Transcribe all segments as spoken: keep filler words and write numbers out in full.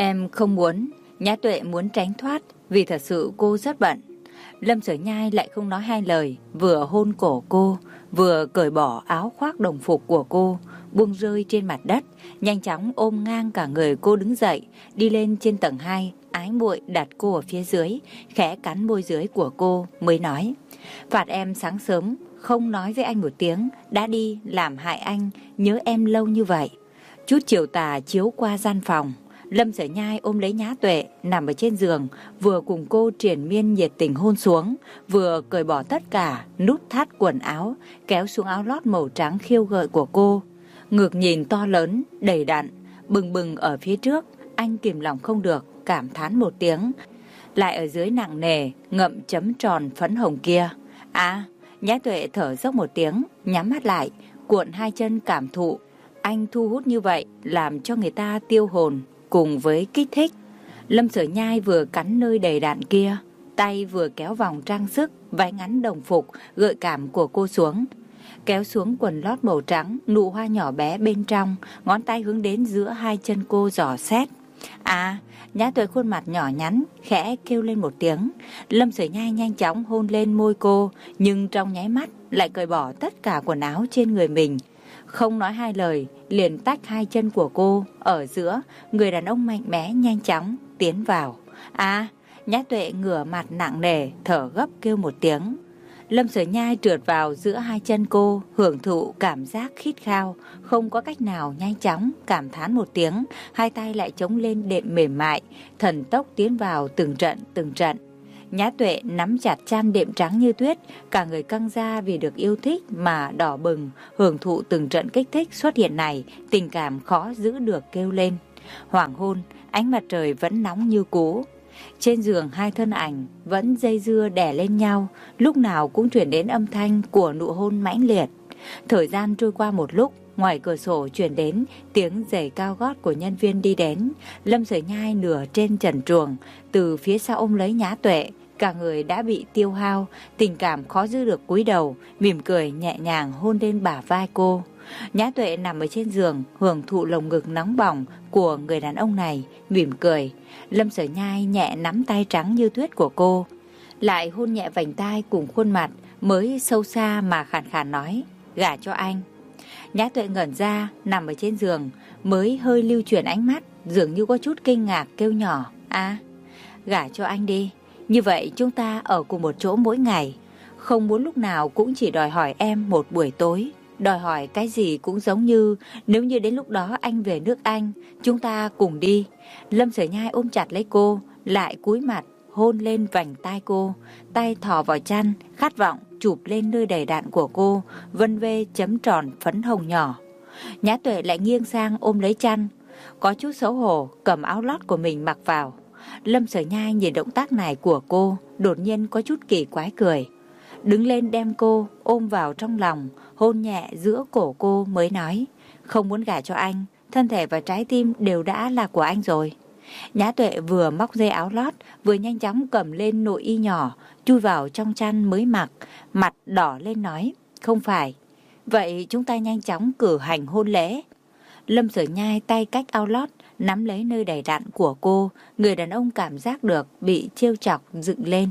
Em không muốn. Nhã Tuệ muốn tránh thoát vì thật sự cô rất bận. Lâm Sở Nhai lại không nói hai lời, vừa hôn cổ cô, vừa cởi bỏ áo khoác đồng phục của cô, buông rơi trên mặt đất, nhanh chóng ôm ngang cả người cô đứng dậy, đi lên trên tầng hai, ái muội đặt cô ở phía dưới, khẽ cắn môi dưới của cô mới nói: phạt em sáng sớm, không nói với anh một tiếng, đã đi làm hại anh, nhớ em lâu như vậy. Chút chiều tà chiếu qua gian phòng, Lâm Sở Nhai ôm lấy Nhã Tuệ nằm ở trên giường, vừa cùng cô triền miên nhiệt tình hôn xuống, vừa cởi bỏ tất cả nút thắt quần áo, kéo xuống áo lót màu trắng khiêu gợi của cô. Ngực nhìn to lớn, đầy đặn, bừng bừng ở phía trước, anh kìm lòng không được, cảm thán một tiếng. Lại ở dưới nặng nề, ngậm chấm tròn phấn hồng kia. À, Nhã Tuệ thở dốc một tiếng, nhắm mắt lại, cuộn hai chân cảm thụ. Anh thu hút như vậy, làm cho người ta tiêu hồn, cùng với kích thích. Lâm Sở Nhai vừa cắn nơi đầy đặn kia, tay vừa kéo vòng trang sức, váy ngắn đồng phục, gợi cảm của cô xuống. Kéo xuống quần lót màu trắng, nụ hoa nhỏ bé bên trong, ngón tay hướng đến giữa hai chân cô dò xét. À, Nhã Tuệ khuôn mặt nhỏ nhắn, khẽ kêu lên một tiếng. Lâm Sở Nhai nhanh chóng hôn lên môi cô, nhưng trong nháy mắt lại cởi bỏ tất cả quần áo trên người mình. Không nói hai lời, liền tách hai chân của cô ở giữa, người đàn ông mạnh mẽ nhanh chóng tiến vào. À, Nhã Tuệ ngửa mặt nặng nề, thở gấp kêu một tiếng. Lâm Sở Nhai trượt vào giữa hai chân cô, hưởng thụ cảm giác khít khao, không có cách nào nhanh chóng cảm thán một tiếng, hai tay lại chống lên đệm mềm mại, thần tốc tiến vào từng trận từng trận. Nhã Tuệ nắm chặt chăn đệm trắng như tuyết, cả người căng ra vì được yêu thích mà đỏ bừng, hưởng thụ từng trận kích thích xuất hiện này, tình cảm khó giữ được kêu lên. Hoàng hôn, ánh mặt trời vẫn nóng như cũ. Trên giường hai thân ảnh vẫn dây dưa đè lên nhau, lúc nào cũng chuyển đến âm thanh của nụ hôn mãnh liệt. Thời gian trôi qua một lúc, ngoài cửa sổ chuyển đến tiếng giày cao gót của nhân viên đi đến. Lâm Sở Nhai nửa trên trần truồng, từ phía sau ôm lấy Nhã Tuệ, cả người đã bị tiêu hao, tình cảm khó giữ được cúi đầu, mỉm cười nhẹ nhàng hôn lên bả vai cô. Nhã Tuệ nằm ở trên giường, hưởng thụ lồng ngực nóng bỏng của người đàn ông này, mỉm cười. Lâm Sở Nhai nhẹ nắm tay trắng như tuyết của cô, lại hôn nhẹ vành tai cùng khuôn mặt, mới sâu xa mà khàn khàn nói: gả cho anh. Nhã Tuệ ngẩn ra, nằm ở trên giường, mới hơi lưu chuyển ánh mắt, dường như có chút kinh ngạc kêu nhỏ: à, gả cho anh đi. Như vậy chúng ta ở cùng một chỗ mỗi ngày, không muốn lúc nào cũng chỉ đòi hỏi em một buổi tối. Đòi hỏi cái gì cũng giống như nếu như đến lúc đó anh về nước Anh, chúng ta cùng đi. Lâm Sở Nhai ôm chặt lấy cô, lại cúi mặt hôn lên vành tai cô, tay thò vào chăn, khát vọng chụp lên nơi đầy đặn của cô, vân vê chấm tròn phấn hồng nhỏ. Nhã Tuệ lại nghiêng sang ôm lấy chăn, có chút xấu hổ cầm áo lót của mình mặc vào. Lâm Sở Nhai nhìn động tác này của cô, đột nhiên có chút kỳ quái cười. Đứng lên đem cô ôm vào trong lòng, hôn nhẹ giữa cổ cô mới nói: không muốn gả cho anh, thân thể và trái tim đều đã là của anh rồi. Nhã Tuệ vừa móc dây áo lót, vừa nhanh chóng cầm lên nội y nhỏ, chui vào trong chăn mới mặc, mặt đỏ lên nói: không phải. Vậy chúng ta nhanh chóng cử hành hôn lễ. Lâm Sở Nhai tay cách áo lót, nắm lấy nơi đầy đặn của cô, người đàn ông cảm giác được bị trêu chọc dựng lên.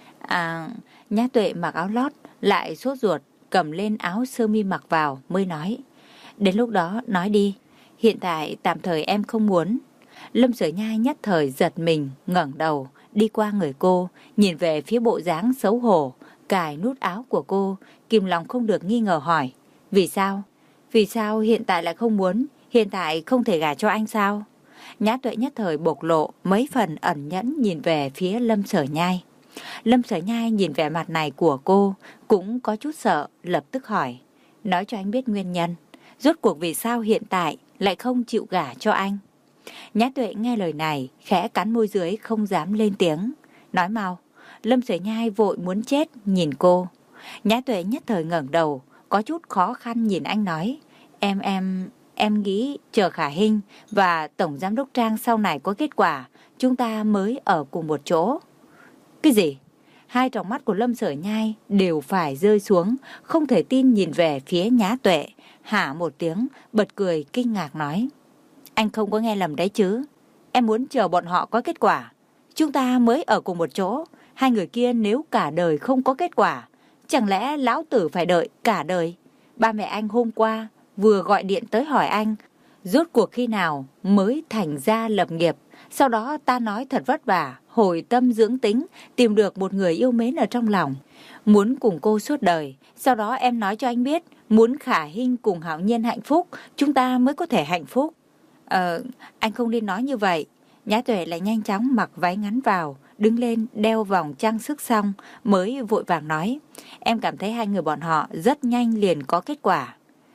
À, Nhã Tuệ mặc áo lót, lại sốt ruột, cầm lên áo sơ mi mặc vào mới nói: đến lúc đó nói đi, hiện tại tạm thời em không muốn. Lâm Sở Nhai nhất thời giật mình, ngẩng đầu, đi qua người cô, nhìn về phía bộ dáng xấu hổ, cài nút áo của cô, kìm lòng không được nghi ngờ hỏi: vì sao? Vì sao hiện tại lại không muốn? Hiện tại không thể gả cho anh sao? Nhã Tuệ nhất thời bộc lộ mấy phần ẩn nhẫn nhìn về phía Lâm Sở Nhai. Lâm Sở Nhai nhìn vẻ mặt này của cô cũng có chút sợ, lập tức hỏi: nói cho anh biết nguyên nhân, rốt cuộc vì sao hiện tại lại không chịu gả cho anh? Nhã Tuệ nghe lời này, khẽ cắn môi dưới không dám lên tiếng. Nói mau. Lâm Sở Nhai vội muốn chết nhìn cô. Nhã Tuệ nhất thời ngẩng đầu, có chút khó khăn nhìn anh nói: Em em, em nghĩ chờ Khả Hinh và Tổng Giám đốc Trang sau này có kết quả, chúng ta mới ở cùng một chỗ. Cái gì? Hai tròng mắt của Lâm Sở Nhai đều phải rơi xuống, không thể tin nhìn về phía Nhã Tuệ, hả một tiếng, bật cười kinh ngạc nói: Anh không có nghe lầm đấy chứ? Em muốn chờ bọn họ có kết quả. Chúng ta mới ở cùng một chỗ. Hai người kia nếu cả đời không có kết quả, chẳng lẽ lão tử phải đợi cả đời? Ba mẹ anh hôm qua vừa gọi điện tới hỏi anh rốt cuộc khi nào mới thành gia lập nghiệp. Sau đó ta nói thật vất vả, hồi tâm dưỡng tính, tìm được một người yêu mến ở trong lòng, muốn cùng cô suốt đời. Sau đó em nói cho anh biết, muốn Khả Hinh cùng Hạo Nhiên hạnh phúc, chúng ta mới có thể hạnh phúc. Ờ, anh không nên nói như vậy. Nhã Tuệ lại nhanh chóng mặc váy ngắn vào, đứng lên đeo vòng trang sức xong mới vội vàng nói, em cảm thấy hai người bọn họ rất nhanh liền có kết quả.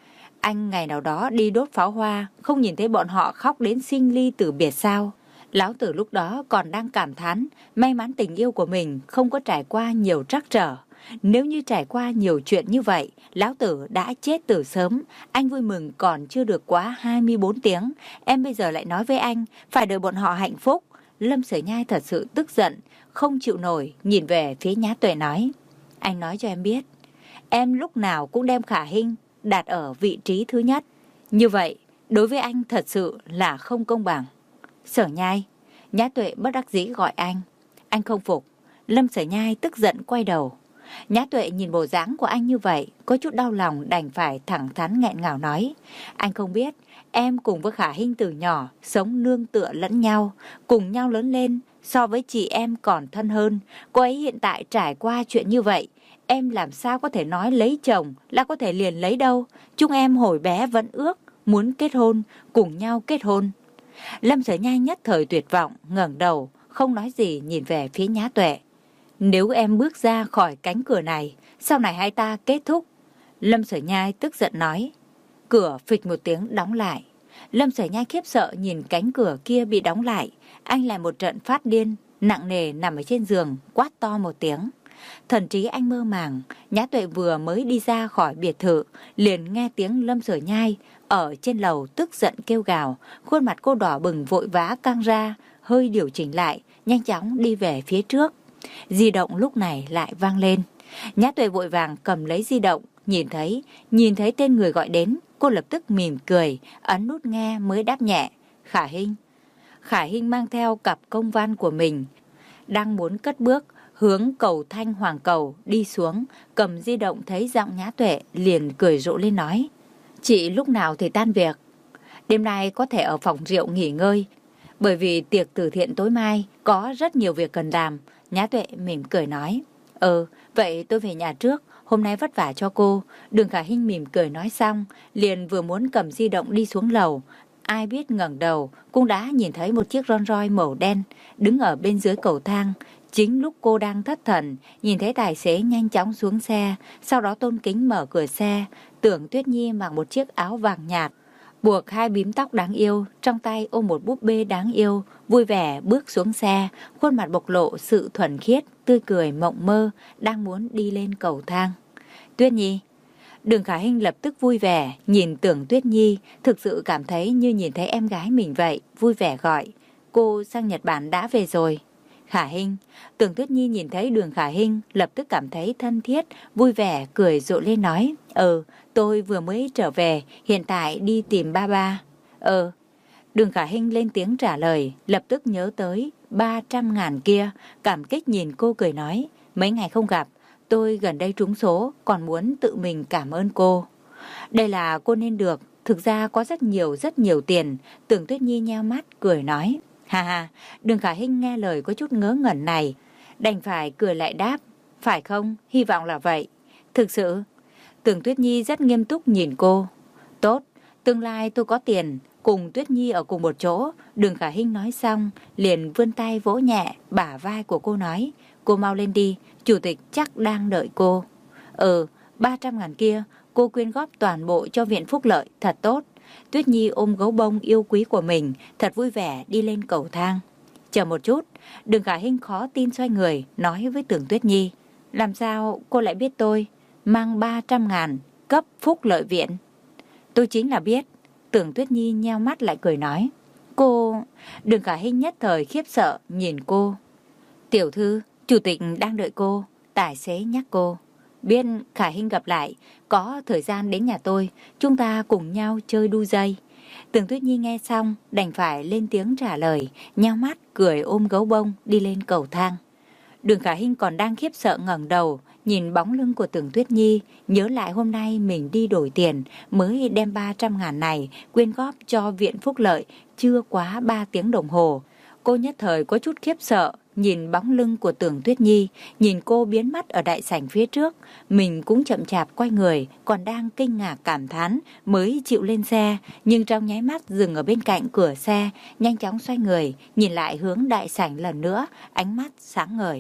Anh ngày nào đó đi đốt pháo hoa, không nhìn thấy bọn họ khóc đến sinh ly tử biệt sao? Lão tử lúc đó còn đang cảm thán, may mắn tình yêu của mình không có trải qua nhiều trắc trở. Nếu như trải qua nhiều chuyện như vậy, lão tử đã chết từ sớm. Anh vui mừng còn chưa được quá hai mươi bốn tiếng. Em bây giờ lại nói với anh, phải đợi bọn họ hạnh phúc. Lâm Sở Nhai thật sự tức giận, không chịu nổi, nhìn về phía Nhã Tuệ nói. Anh nói cho em biết, em lúc nào cũng đem Khả Hinh đặt ở vị trí thứ nhất. Như vậy, đối với anh thật sự là không công bằng. Sở Nhai, Nhã Tuệ bất đắc dĩ gọi anh. Anh không phục. Lâm Sở Nhai tức giận quay đầu. Nhã Tuệ nhìn bộ dáng của anh như vậy, có chút đau lòng đành phải thẳng thắn nghẹn ngào nói. Anh không biết, em cùng với Khả Hinh từ nhỏ, sống nương tựa lẫn nhau, cùng nhau lớn lên, so với chị em còn thân hơn. Cô ấy hiện tại trải qua chuyện như vậy, em làm sao có thể nói lấy chồng là có thể liền lấy đâu. Chúng em hồi bé vẫn ước, muốn kết hôn, cùng nhau kết hôn. Lâm Sở Nhai nhất thời tuyệt vọng, ngẩng đầu, không nói gì nhìn về phía Nhã Tuệ. Nếu em bước ra khỏi cánh cửa này, sau này hai ta kết thúc. Lâm Sở Nhai tức giận nói. Cửa phịch một tiếng đóng lại. Lâm Sở Nhai khiếp sợ nhìn cánh cửa kia bị đóng lại. Anh lại một trận phát điên, nặng nề nằm ở trên giường, quát to một tiếng. Thần trí anh mơ màng. Nhã Tuệ vừa mới đi ra khỏi biệt thự, liền nghe tiếng Lâm Sở Nhai ở trên lầu tức giận kêu gào. Khuôn mặt cô đỏ bừng vội vã căng ra, hơi điều chỉnh lại, nhanh chóng đi về phía trước. Di động lúc này lại vang lên. Nhã Tuệ vội vàng cầm lấy di động, nhìn thấy, nhìn thấy tên người gọi đến, cô lập tức mỉm cười, ấn nút nghe mới đáp nhẹ. Khả Hinh. Khả Hinh mang theo cặp công văn của mình, đang muốn cất bước hướng cầu Thanh Hoàng Cầu đi xuống, cầm di động thấy giọng Nhã Tuệ liền cười rộ lên nói. Chị lúc nào thì tan việc? Đêm nay có thể ở phòng rượu nghỉ ngơi, bởi vì tiệc từ thiện tối mai có rất nhiều việc cần làm. Nhã Tuệ mỉm cười nói. Ừ, vậy tôi về nhà trước, hôm nay vất vả cho cô. Đường Khả Hinh mỉm cười nói xong, liền vừa muốn cầm di động đi xuống lầu. Ai biết ngẩng đầu, cũng đã nhìn thấy một chiếc Rolls Royce màu đen đứng ở bên dưới cầu thang. Chính lúc cô đang thất thần, nhìn thấy tài xế nhanh chóng xuống xe, sau đó tôn kính mở cửa xe. Tưởng Tuyết Nhi mặc một chiếc áo vàng nhạt, buộc hai bím tóc đáng yêu, trong tay ôm một búp bê đáng yêu, vui vẻ bước xuống xe, khuôn mặt bộc lộ sự thuần khiết, tươi cười mộng mơ, đang muốn đi lên cầu thang. Tuyết Nhi. Đường Khả Hinh lập tức vui vẻ, nhìn Tưởng Tuyết Nhi, thực sự cảm thấy như nhìn thấy em gái mình vậy, vui vẻ gọi. Cô sang Nhật Bản đã về rồi. Khả Hinh. Tưởng Tuyết Nhi nhìn thấy Đường Khả Hinh, lập tức cảm thấy thân thiết, vui vẻ, cười rộ lên nói. Ừ, tôi vừa mới trở về, hiện tại đi tìm ba ba. Ừ. Đường Khả Hinh lên tiếng trả lời, lập tức nhớ tới ba trăm ngàn kia, cảm kích nhìn cô cười nói. Mấy ngày không gặp, tôi gần đây trúng số, còn muốn tự mình cảm ơn cô. Đây là cô nên được, thực ra có rất nhiều rất nhiều tiền. Tưởng Tuyết Nhi nheo mắt, cười nói. Hà hà, Đường Khả Hinh nghe lời có chút ngớ ngẩn này, đành phải cười lại đáp. Phải không? Hy vọng là vậy. Thực sự. Tưởng Tuyết Nhi rất nghiêm túc nhìn cô. Tốt, tương lai tôi có tiền, cùng Tuyết Nhi ở cùng một chỗ. Đường Khả Hinh nói xong, liền vươn tay vỗ nhẹ bả vai của cô nói. Cô mau lên đi, chủ tịch chắc đang đợi cô. Ừ, ba trăm ngàn kia, cô quyên góp toàn bộ cho viện phúc lợi, thật tốt. Tuyết Nhi ôm gấu bông yêu quý của mình, thật vui vẻ đi lên cầu thang. Chờ một chút, Đường Khả Hinh khó tin xoay người, nói với Tưởng Tuyết Nhi. Làm sao cô lại biết tôi mang ba trăm ngàn cấp phúc lợi viện? Tôi chính là biết. Tưởng Tuyết Nhi nheo mắt lại cười nói. Cô... Đường Khả Hinh nhất thời khiếp sợ nhìn cô. Tiểu thư, chủ tịch đang đợi cô. Tài xế nhắc cô. Biết Khả Hinh gặp lại, có thời gian đến nhà tôi, chúng ta cùng nhau chơi đu dây. Tưởng Tuyết Nhi nghe xong đành phải lên tiếng trả lời, nheo mắt cười ôm gấu bông đi lên cầu thang. Đường Khả Hinh còn đang khiếp sợ ngẩng đầu nhìn bóng lưng của Tưởng Tuyết Nhi, nhớ lại hôm nay mình đi đổi tiền mới đem ba trăm ngàn này quyên góp cho viện phúc lợi chưa quá ba tiếng đồng hồ. Cô nhất thời có chút khiếp sợ nhìn bóng lưng của Tưởng Tuyết Nhi, nhìn cô biến mất ở đại sảnh phía trước. Mình cũng chậm chạp quay người, còn đang kinh ngạc cảm thán mới chịu lên xe, nhưng trong nháy mắt dừng ở bên cạnh cửa xe, nhanh chóng xoay người nhìn lại hướng đại sảnh lần nữa, ánh mắt sáng ngời.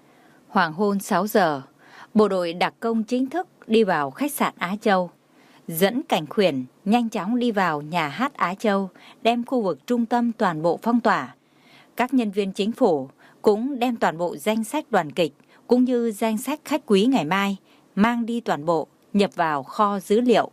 Hoàng hôn sáu giờ, bộ đội đặc công chính thức đi vào khách sạn Á Châu. Dẫn Cảnh Khuyển nhanh chóng đi vào nhà hát Á Châu, đem khu vực trung tâm toàn bộ phong tỏa. Các nhân viên chính phủ cũng đem toàn bộ danh sách đoàn kịch cũng như danh sách khách quý ngày mai mang đi toàn bộ nhập vào kho dữ liệu.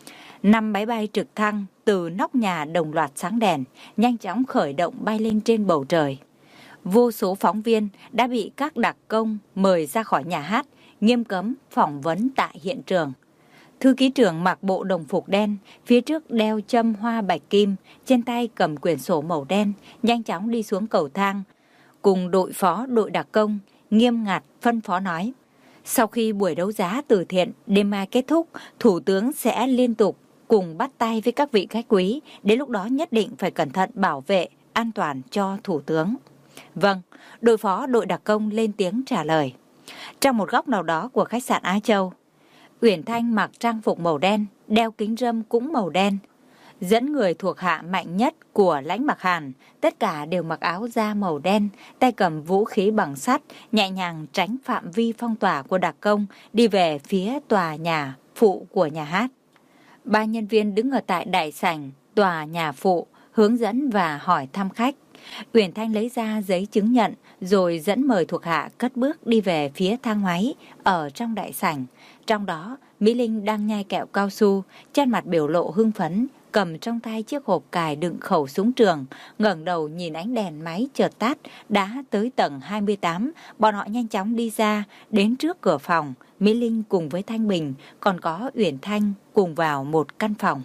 Năm máy bay trực thăng từ nóc nhà đồng loạt sáng đèn, nhanh chóng khởi động bay lên trên bầu trời. Vô số phóng viên đã bị các đặc công mời ra khỏi nhà hát, nghiêm cấm phỏng vấn tại hiện trường. Thư ký trưởng mặc bộ đồng phục đen, phía trước đeo châm hoa bạch kim, trên tay cầm quyển sổ màu đen, nhanh chóng đi xuống cầu thang. Cùng đội phó đội đặc công, nghiêm ngặt phân phó nói. Sau khi buổi đấu giá từ thiện đêm mai kết thúc, Thủ tướng sẽ liên tục cùng bắt tay với các vị khách quý. Đến lúc đó nhất định phải cẩn thận bảo vệ, an toàn cho Thủ tướng. Vâng, đội phó đội đặc công lên tiếng trả lời. Trong một góc nào đó của khách sạn Á Châu, Uyển Thanh mặc trang phục màu đen, đeo kính râm cũng màu đen. Dẫn người thuộc hạ mạnh nhất của Lãnh Mặc Hàn, tất cả đều mặc áo da màu đen, tay cầm vũ khí bằng sắt, nhẹ nhàng tránh phạm vi phong tỏa của đặc công, đi về phía tòa nhà phụ của nhà hát. Ba nhân viên đứng ở tại đại sảnh tòa nhà phụ, hướng dẫn và hỏi thăm khách. Uyển Thanh lấy ra giấy chứng nhận rồi dẫn mời thuộc hạ cất bước đi về phía thang máy ở trong đại sảnh. Trong đó, Mỹ Linh đang nhai kẹo cao su, trên mặt biểu lộ hưng phấn, cầm trong tay chiếc hộp cài đựng khẩu súng trường, ngẩng đầu nhìn ánh đèn máy chợt tắt, đã tới tầng hai mươi tám, bọn họ nhanh chóng đi ra, đến trước cửa phòng, Mỹ Linh cùng với Thanh Bình, còn có Uyển Thanh cùng vào một căn phòng.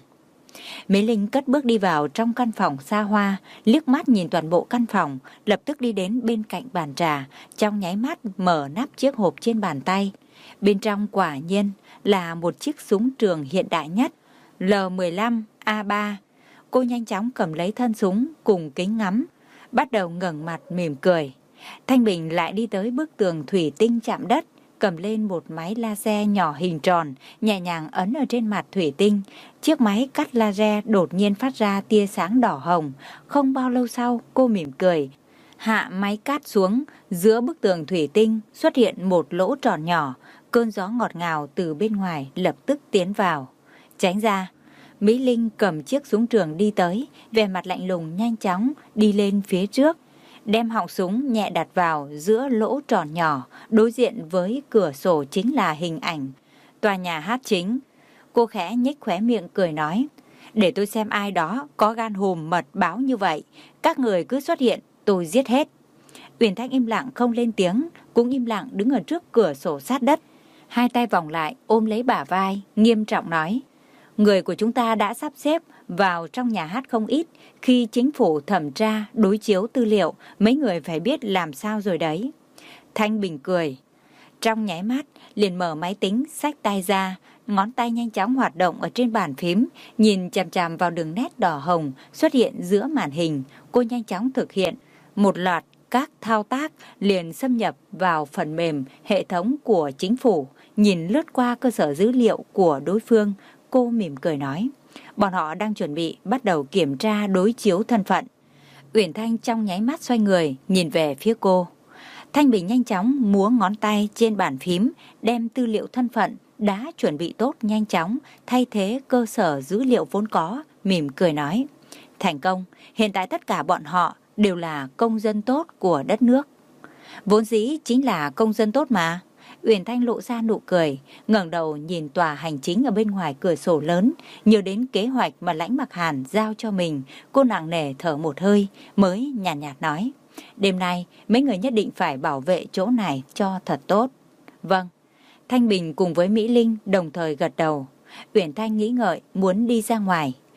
Mỹ Linh cất bước đi vào trong căn phòng xa hoa, liếc mắt nhìn toàn bộ căn phòng, lập tức đi đến bên cạnh bàn trà, trong nháy mắt mở nắp chiếc hộp trên bàn tay. Bên trong quả nhiên là một chiếc súng trường hiện đại nhất, L mười lăm A ba. Cô nhanh chóng cầm lấy thân súng cùng kính ngắm, bắt đầu ngẩng mặt mỉm cười. Thanh Bình lại đi tới bức tường thủy tinh chạm đất, cầm lên một máy laser nhỏ hình tròn, nhẹ nhàng ấn ở trên mặt thủy tinh. Chiếc máy cắt laser đột nhiên phát ra tia sáng đỏ hồng. Không bao lâu sau, cô mỉm cười, hạ máy cắt xuống, giữa bức tường thủy tinh xuất hiện một lỗ tròn nhỏ. Cơn gió ngọt ngào từ bên ngoài lập tức tiến vào. Tránh ra, Mỹ Linh cầm chiếc súng trường đi tới, vẻ mặt lạnh lùng nhanh chóng đi lên phía trước, đem họng súng nhẹ đặt vào giữa lỗ tròn nhỏ, đối diện với cửa sổ chính là hình ảnh tòa nhà hát chính. Cô khẽ nhếch khóe miệng cười nói, để tôi xem ai đó có gan hùm mật báo như vậy, các người cứ xuất hiện, tôi giết hết. Uyển Thanh im lặng không lên tiếng, cũng im lặng đứng ở trước cửa sổ sát đất, hai tay vòng lại ôm lấy bả vai, nghiêm trọng nói, người của chúng ta đã sắp xếp vào trong nhà hát không ít, khi chính phủ thẩm tra đối chiếu tư liệu, mấy người phải biết làm sao rồi đấy. Thanh Bình cười, trong nháy mắt liền mở máy tính, xách tay ra, ngón tay nhanh chóng hoạt động ở trên bàn phím, nhìn chằm chằm vào đường nét đỏ hồng xuất hiện giữa màn hình. Cô nhanh chóng thực hiện một loạt các thao tác, liền xâm nhập vào phần mềm hệ thống của chính phủ, nhìn lướt qua cơ sở dữ liệu của đối phương. Cô mỉm cười nói, bọn họ đang chuẩn bị bắt đầu kiểm tra đối chiếu thân phận. Uyển Thanh trong nháy mắt xoay người nhìn về phía cô. Thanh Bình nhanh chóng múa ngón tay trên bàn phím, đem tư liệu thân phận đã chuẩn bị tốt nhanh chóng thay thế cơ sở dữ liệu vốn có, mỉm cười nói, thành công, hiện tại tất cả bọn họ đều là công dân tốt của đất nước. Vốn dĩ chính là công dân tốt mà. Uyển Thanh lộ ra nụ cười, ngẩng đầu nhìn tòa hành chính ở bên ngoài cửa sổ lớn, nhớ đến kế hoạch mà Lãnh Mặc Hàn giao cho mình. Cô nặng nề thở một hơi, mới nhàn nhạt, nhạt nói, đêm nay mấy người nhất định phải bảo vệ chỗ này cho thật tốt. Vâng. Thanh Bình cùng với Mỹ Linh đồng thời gật đầu. Uyển Thanh nghĩ ngợi muốn đi ra ngoài.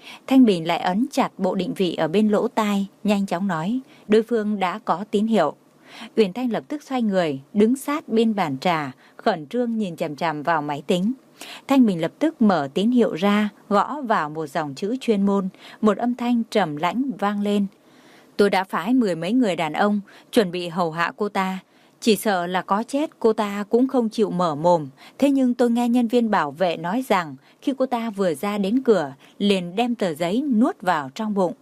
Thanh Bình lại ấn chặt bộ định vị ở bên lỗ tai, nhanh chóng nói, đối phương đã có tín hiệu. Uyển Thanh lập tức xoay người, đứng sát bên bàn trà, khẩn trương nhìn chằm chằm vào máy tính. Thanh Bình lập tức mở tín hiệu ra, gõ vào một dòng chữ chuyên môn, một âm thanh trầm lãnh vang lên. Tôi đã phái mười mấy người đàn ông chuẩn bị hầu hạ cô ta. Chỉ sợ là có chết cô ta cũng không chịu mở mồm. Thế nhưng tôi nghe nhân viên bảo vệ nói rằng khi cô ta vừa ra đến cửa, liền đem tờ giấy nuốt vào trong bụng.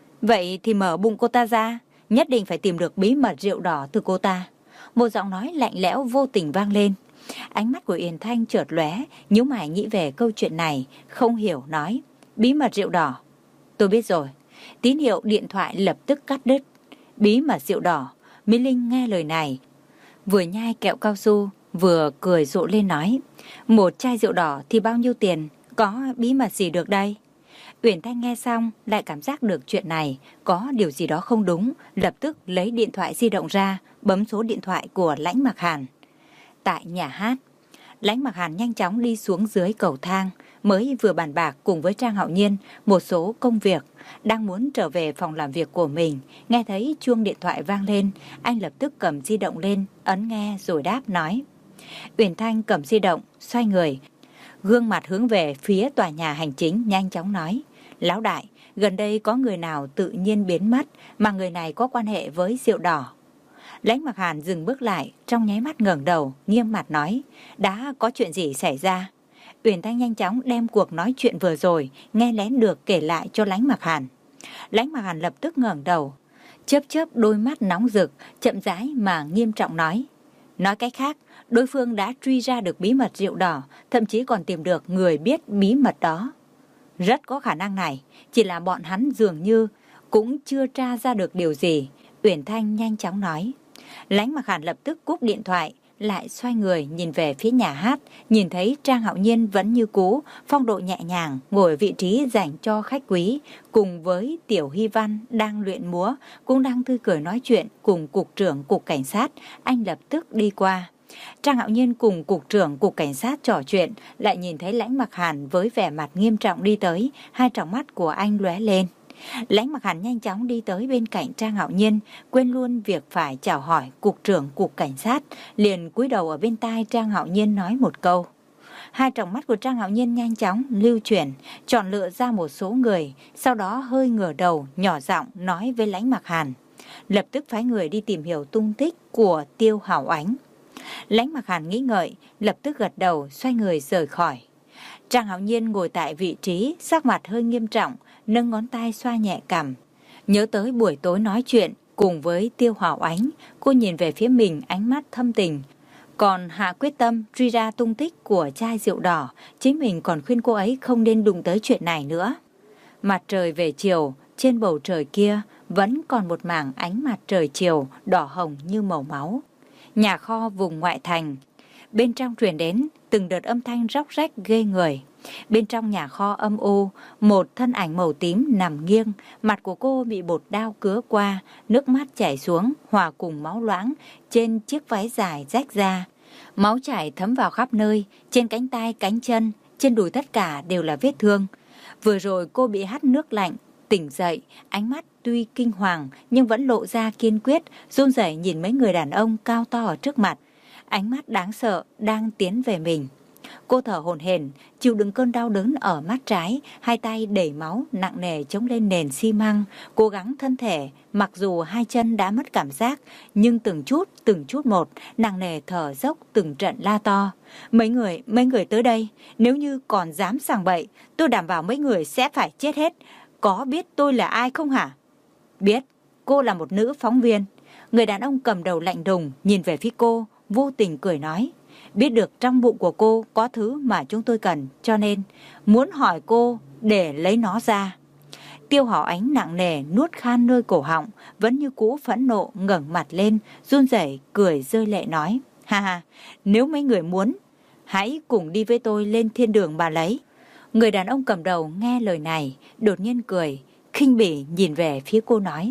Vậy thì mở bụng cô ta ra, nhất định phải tìm được bí mật rượu đỏ từ cô ta. Một giọng nói lạnh lẽo vô tình vang lên. Ánh mắt của Uyển Thanh chợt lóe, nhíu mày nghĩ về câu chuyện này, không hiểu nói. Bí mật rượu đỏ. Tôi biết rồi. Tín hiệu điện thoại lập tức cắt đứt. Bí mật rượu đỏ. Mỹ Linh nghe lời này, vừa nhai kẹo cao su, vừa cười rộ lên nói. Một chai rượu đỏ thì bao nhiêu tiền, có bí mật gì được đây? Uyển Thanh nghe xong, lại cảm giác được chuyện này, có điều gì đó không đúng, lập tức lấy điện thoại di động ra, bấm số điện thoại của Lãnh Mặc Hàn. Tại nhà hát, Lãnh Mặc Hàn nhanh chóng đi xuống dưới cầu thang, mới vừa bàn bạc cùng với Trang Hạo Nhiên một số công việc, đang muốn trở về phòng làm việc của mình, nghe thấy chuông điện thoại vang lên, anh lập tức cầm di động lên, ấn nghe rồi đáp nói. Uyển Thanh cầm di động, xoay người, gương mặt hướng về phía tòa nhà hành chính, nhanh chóng nói. Lão đại, gần đây có người nào tự nhiên biến mất mà người này có quan hệ với rượu đỏ? Lãnh Mặc Hàn dừng bước lại, trong nháy mắt ngẩng đầu, nghiêm mặt nói. Đã có chuyện gì xảy ra? Uyển Thanh nhanh chóng đem cuộc nói chuyện vừa rồi nghe lén được kể lại cho Lãnh Mặc Hàn. Lãnh Mặc Hàn lập tức ngẩng đầu, chớp chớp đôi mắt nóng rực, chậm rãi mà nghiêm trọng nói. Nói cách khác, đối phương đã truy ra được bí mật rượu đỏ, thậm chí còn tìm được người biết bí mật đó. Rất có khả năng này, chỉ là bọn hắn dường như cũng chưa tra ra được điều gì. Uyển Thanh nhanh chóng nói. Lãnh Mặc Hàn lập tức cúp điện thoại, lại xoay người nhìn về phía nhà hát, nhìn thấy Trang Hạo Nhiên vẫn như cũ, phong độ nhẹ nhàng, ngồi vị trí dành cho khách quý, cùng với Tiểu Hy Văn đang luyện múa, cũng đang tươi cười nói chuyện cùng cục trưởng cục cảnh sát. Anh lập tức đi qua. Trang Hạo Nhiên cùng cục trưởng cục cảnh sát trò chuyện, lại nhìn thấy Lãnh Mặc Hàn với vẻ mặt nghiêm trọng đi tới, hai tròng mắt của anh lóe lên. Lãnh Mặc Hàn nhanh chóng đi tới bên cạnh Trang Hạo Nhiên, quên luôn việc phải chào hỏi cục trưởng cục cảnh sát, liền cúi đầu ở bên tai Trang Hạo Nhiên nói một câu. Hai tròng mắt của Trang Hạo Nhiên nhanh chóng lưu chuyển, chọn lựa ra một số người, sau đó hơi ngửa đầu, nhỏ giọng nói với Lãnh Mặc Hàn. Lập tức phái người đi tìm hiểu tung tích của Tiêu Hảo Ánh. Lãnh Mặc Hàn nghĩ ngợi, lập tức gật đầu, xoay người rời khỏi. Trang Hạo Nhiên ngồi tại vị trí, sắc mặt hơi nghiêm trọng, nâng ngón tay xoa nhẹ cằm. Nhớ tới buổi tối nói chuyện cùng với Tiêu Hảo Ánh, cô nhìn về phía mình ánh mắt thâm tình. Còn hạ quyết tâm truy ra tung tích của chai rượu đỏ, chính mình còn khuyên cô ấy không nên đụng tới chuyện này nữa. Mặt trời về chiều, trên bầu trời kia vẫn còn một mảng ánh mặt trời chiều đỏ hồng như màu máu. Nhà kho vùng ngoại thành, bên trong truyền đến từng đợt âm thanh róc rách ghê người. Bên trong nhà kho âm u, một thân ảnh màu tím nằm nghiêng, mặt của cô bị bột đao cứa qua, nước mắt chảy xuống, hòa cùng máu loãng trên chiếc váy dài rách ra. Máu chảy thấm vào khắp nơi, trên cánh tay, cánh chân, trên đùi tất cả đều là vết thương. Vừa rồi cô bị hắt nước lạnh, tỉnh dậy, ánh mắt tuy kinh hoàng nhưng vẫn lộ ra kiên quyết, run rẩy nhìn mấy người đàn ông cao to ở trước mặt. Ánh mắt đáng sợ đang tiến về mình. Cô thở hổn hển, chịu đựng cơn đau đớn ở mắt trái, hai tay đẩy máu nặng nề chống lên nền xi măng, cố gắng thân thể, mặc dù hai chân đã mất cảm giác, nhưng từng chút, từng chút một, nặng nề thở dốc từng trận la to. Mấy người, mấy người tới đây, nếu như còn dám sảng bậy, tôi đảm bảo mấy người sẽ phải chết hết. Có biết tôi là ai không hả? Biết, cô là một nữ phóng viên. Người đàn ông cầm đầu lạnh lùng nhìn về phía cô, vô tình cười nói. Biết được trong bụng của cô có thứ mà chúng tôi cần, cho nên muốn hỏi cô để lấy nó ra. Tiêu Hảo Ánh nặng nề nuốt khan nơi cổ họng, vẫn như cũ phẫn nộ ngẩng mặt lên, run rẩy cười rơi lệ nói. Ha ha, nếu mấy người muốn, hãy cùng đi với tôi lên thiên đường bà lấy. Người đàn ông cầm đầu nghe lời này, đột nhiên cười, khinh bỉ nhìn về phía cô nói.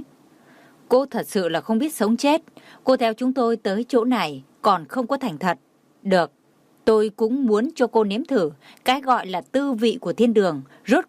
Cô thật sự là không biết sống chết. Cô theo chúng tôi tới chỗ này còn không có thành thật. Được, tôi cũng muốn cho cô nếm thử cái gọi là tư vị của thiên đường. Rốt cuộc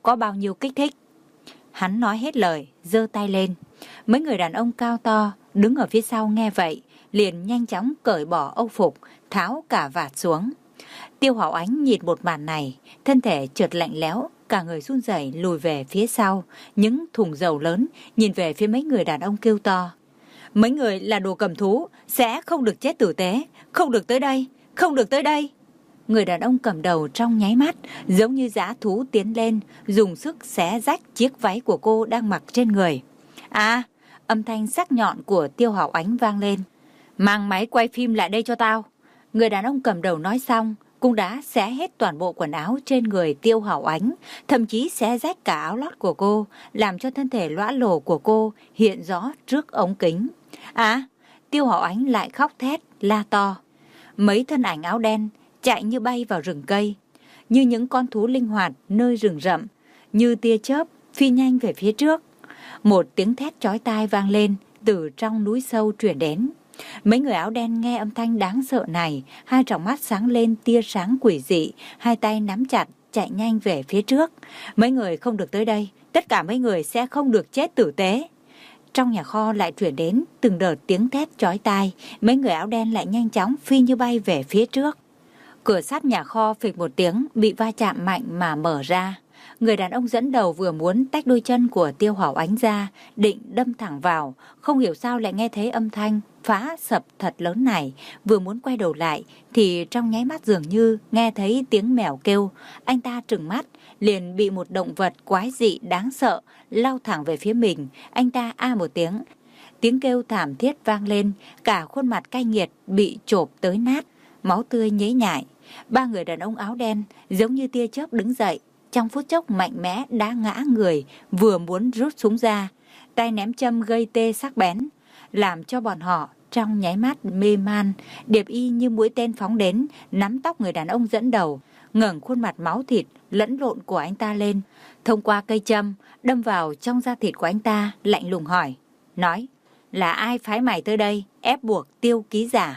có bao nhiêu kích thích. Hắn nói hết lời, giơ tay lên. Mấy người đàn ông cao to đứng ở phía sau nghe vậy, liền nhanh chóng cởi bỏ âu phục, tháo cả vạt xuống. Tiêu Hảo Ánh nhìn một màn này, thân thể chợt lạnh lẽo, cả người run rẩy lùi về phía sau, những thùng dầu lớn nhìn về phía mấy người đàn ông kêu to. Mấy người là đồ cầm thú, sẽ không được chết tử tế, không được tới đây, không được tới đây. Người đàn ông cầm đầu trong nháy mắt, giống như dã thú tiến lên, dùng sức xé rách chiếc váy của cô đang mặc trên người. À, âm thanh sắc nhọn của Tiêu Hảo Ánh vang lên. Mang máy quay phim lại đây cho tao. Người đàn ông cầm đầu nói xong, cũng đã xé hết toàn bộ quần áo trên người Tiêu Hảo Ánh, thậm chí xé rách cả áo lót của cô, làm cho thân thể lõa lồ của cô hiện rõ trước ống kính. À, Tiêu Hảo Ánh lại khóc thét, la to. Mấy thân ảnh áo đen chạy như bay vào rừng cây, như những con thú linh hoạt nơi rừng rậm, như tia chớp phi nhanh về phía trước. Một tiếng thét chói tai vang lên từ trong núi sâu truyền đến. Mấy người áo đen nghe âm thanh đáng sợ này, hai tròng mắt sáng lên tia sáng quỷ dị, hai tay nắm chặt chạy nhanh về phía trước. Mấy người không được tới đây, tất cả mấy người sẽ không được chết tử tế. Trong nhà kho lại truyền đến từng đợt tiếng thét chói tai, mấy người áo đen lại nhanh chóng phi như bay về phía trước. Cửa sắt nhà kho phịch một tiếng bị va chạm mạnh mà mở ra. Người đàn ông dẫn đầu vừa muốn tách đôi chân của Tiêu Hảo Ánh ra, định đâm thẳng vào, không hiểu sao lại nghe thấy âm thanh phá sập thật lớn này. Vừa muốn quay đầu lại thì trong nháy mắt dường như nghe thấy tiếng mèo kêu. Anh ta trừng mắt, liền bị một động vật quái dị đáng sợ lao thẳng về phía mình. Anh ta a một tiếng, tiếng kêu thảm thiết vang lên, cả khuôn mặt cay nghiệt bị chộp tới nát, máu tươi nhễ nhại. Ba người đàn ông áo đen giống như tia chớp đứng dậy, trong phút chốc mạnh mẽ đá ngã người vừa muốn rút súng ra, tay ném châm gây tê sắc bén, làm cho bọn họ trong nháy mắt mê man. Điệp Y như mũi tên phóng đến, nắm tóc người đàn ông dẫn đầu, ngẩng khuôn mặt máu thịt lẫn lộn của anh ta lên, thông qua cây châm đâm vào trong da thịt của anh ta, lạnh lùng hỏi, nói, là ai phái mày tới đây ép buộc Tiêu ký giả?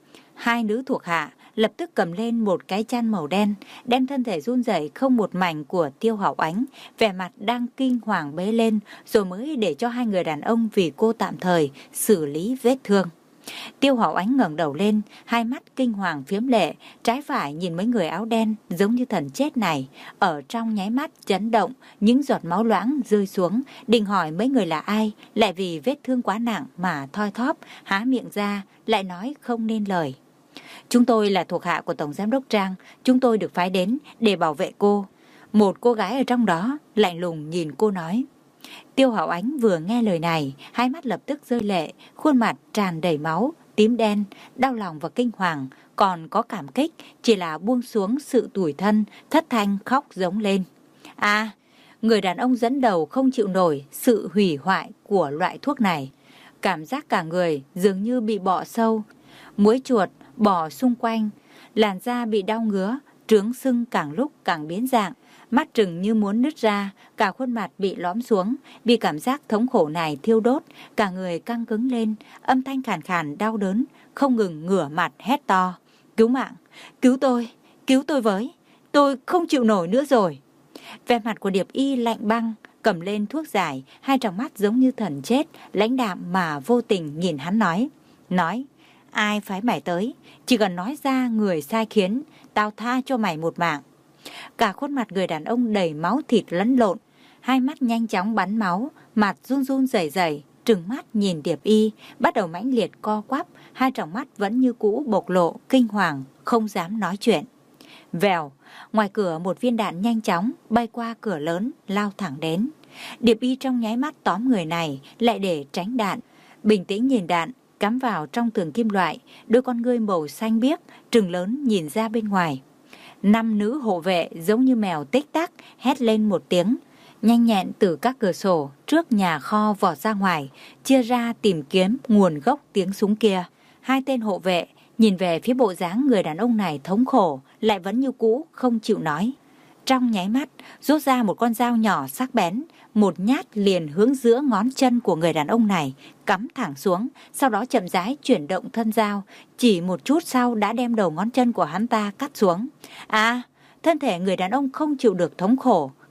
Hai nữ thuộc hạ lập tức cầm lên một cái chăn màu đen, đem thân thể run rẩy không một mảnh của Tiêu Hảo Ánh, vẻ mặt đang kinh hoàng bế lên, rồi mới để cho hai người đàn ông vì cô tạm thời xử lý vết thương. Tiêu Hảo Ánh ngẩng đầu lên, hai mắt kinh hoàng phiếm lệ, trái phải nhìn mấy người áo đen giống như thần chết này, ở trong nháy mắt chấn động, những giọt máu loãng rơi xuống, định hỏi mấy người là ai, lại vì vết thương quá nặng mà thoi thóp, há miệng ra, lại nói không nên lời. Chúng tôi là thuộc hạ của Tổng Giám đốc Trang, chúng tôi được phái đến để bảo vệ cô. Một cô gái ở trong đó lạnh lùng nhìn cô nói. Tiêu Hảo Ánh vừa nghe lời này, hai mắt lập tức rơi lệ, khuôn mặt tràn đầy máu, tím đen, đau lòng và kinh hoàng, còn có cảm kích, chỉ là buông xuống sự tủi thân, thất thanh khóc giống lên. À, người đàn ông dẫn đầu không chịu nổi sự hủy hoại của loại thuốc này. Cảm giác cả người dường như bị bọ sâu, muỗi chuột bò xung quanh, làn da bị đau ngứa, trướng sưng càng lúc càng biến dạng, mắt trừng như muốn nứt ra, cả khuôn mặt bị lõm xuống, vì cảm giác thống khổ này thiêu đốt, cả người căng cứng lên, âm thanh khàn khàn đau đớn, không ngừng ngửa mặt hét to. Cứu mạng, cứu tôi, cứu tôi với, tôi không chịu nổi nữa rồi. Vẻ mặt của Điệp Y lạnh băng, cầm lên thuốc giải, hai tròng mắt giống như thần chết, lãnh đạm mà vô tình nhìn hắn nói. Nói, ai phái mày tới, chỉ cần nói ra người sai khiến, tao tha cho mày một mạng. Cả khuôn mặt người đàn ông đầy máu thịt lẫn lộn, hai mắt nhanh chóng bắn máu, mặt run run rẩy rẩy, trừng mắt nhìn Điệp Y, bắt đầu mãnh liệt co quắp, hai tròng mắt vẫn như cũ bộc lộ, kinh hoàng, không dám nói chuyện. Vèo, ngoài cửa một viên đạn nhanh chóng bay qua cửa lớn, lao thẳng đến. Điệp Y trong nháy mắt tóm người này, lại để tránh đạn, bình tĩnh nhìn đạn, cắm vào trong tường kim loại, đôi con ngươi màu xanh biếc, trừng lớn nhìn ra bên ngoài. Năm nữ hộ vệ giống như mèo tích tắc, hét lên một tiếng, nhanh nhẹn từ các cửa sổ trước nhà kho vọt ra ngoài, chia ra tìm kiếm nguồn gốc tiếng súng kia. Hai tên hộ vệ nhìn về phía bộ dáng người đàn ông này thống khổ, lại vẫn như cũ không chịu nói. Trong nháy mắt, rút ra một con dao nhỏ sắc bén, một nhát liền hướng giữa ngón chân của người đàn ông này, cắm thẳng xuống, sau đó chậm rãi chuyển động thân dao, chỉ một chút sau đã đem đầu ngón chân của hắn ta cắt xuống. À, thân thể người đàn ông không chịu được thống khổ,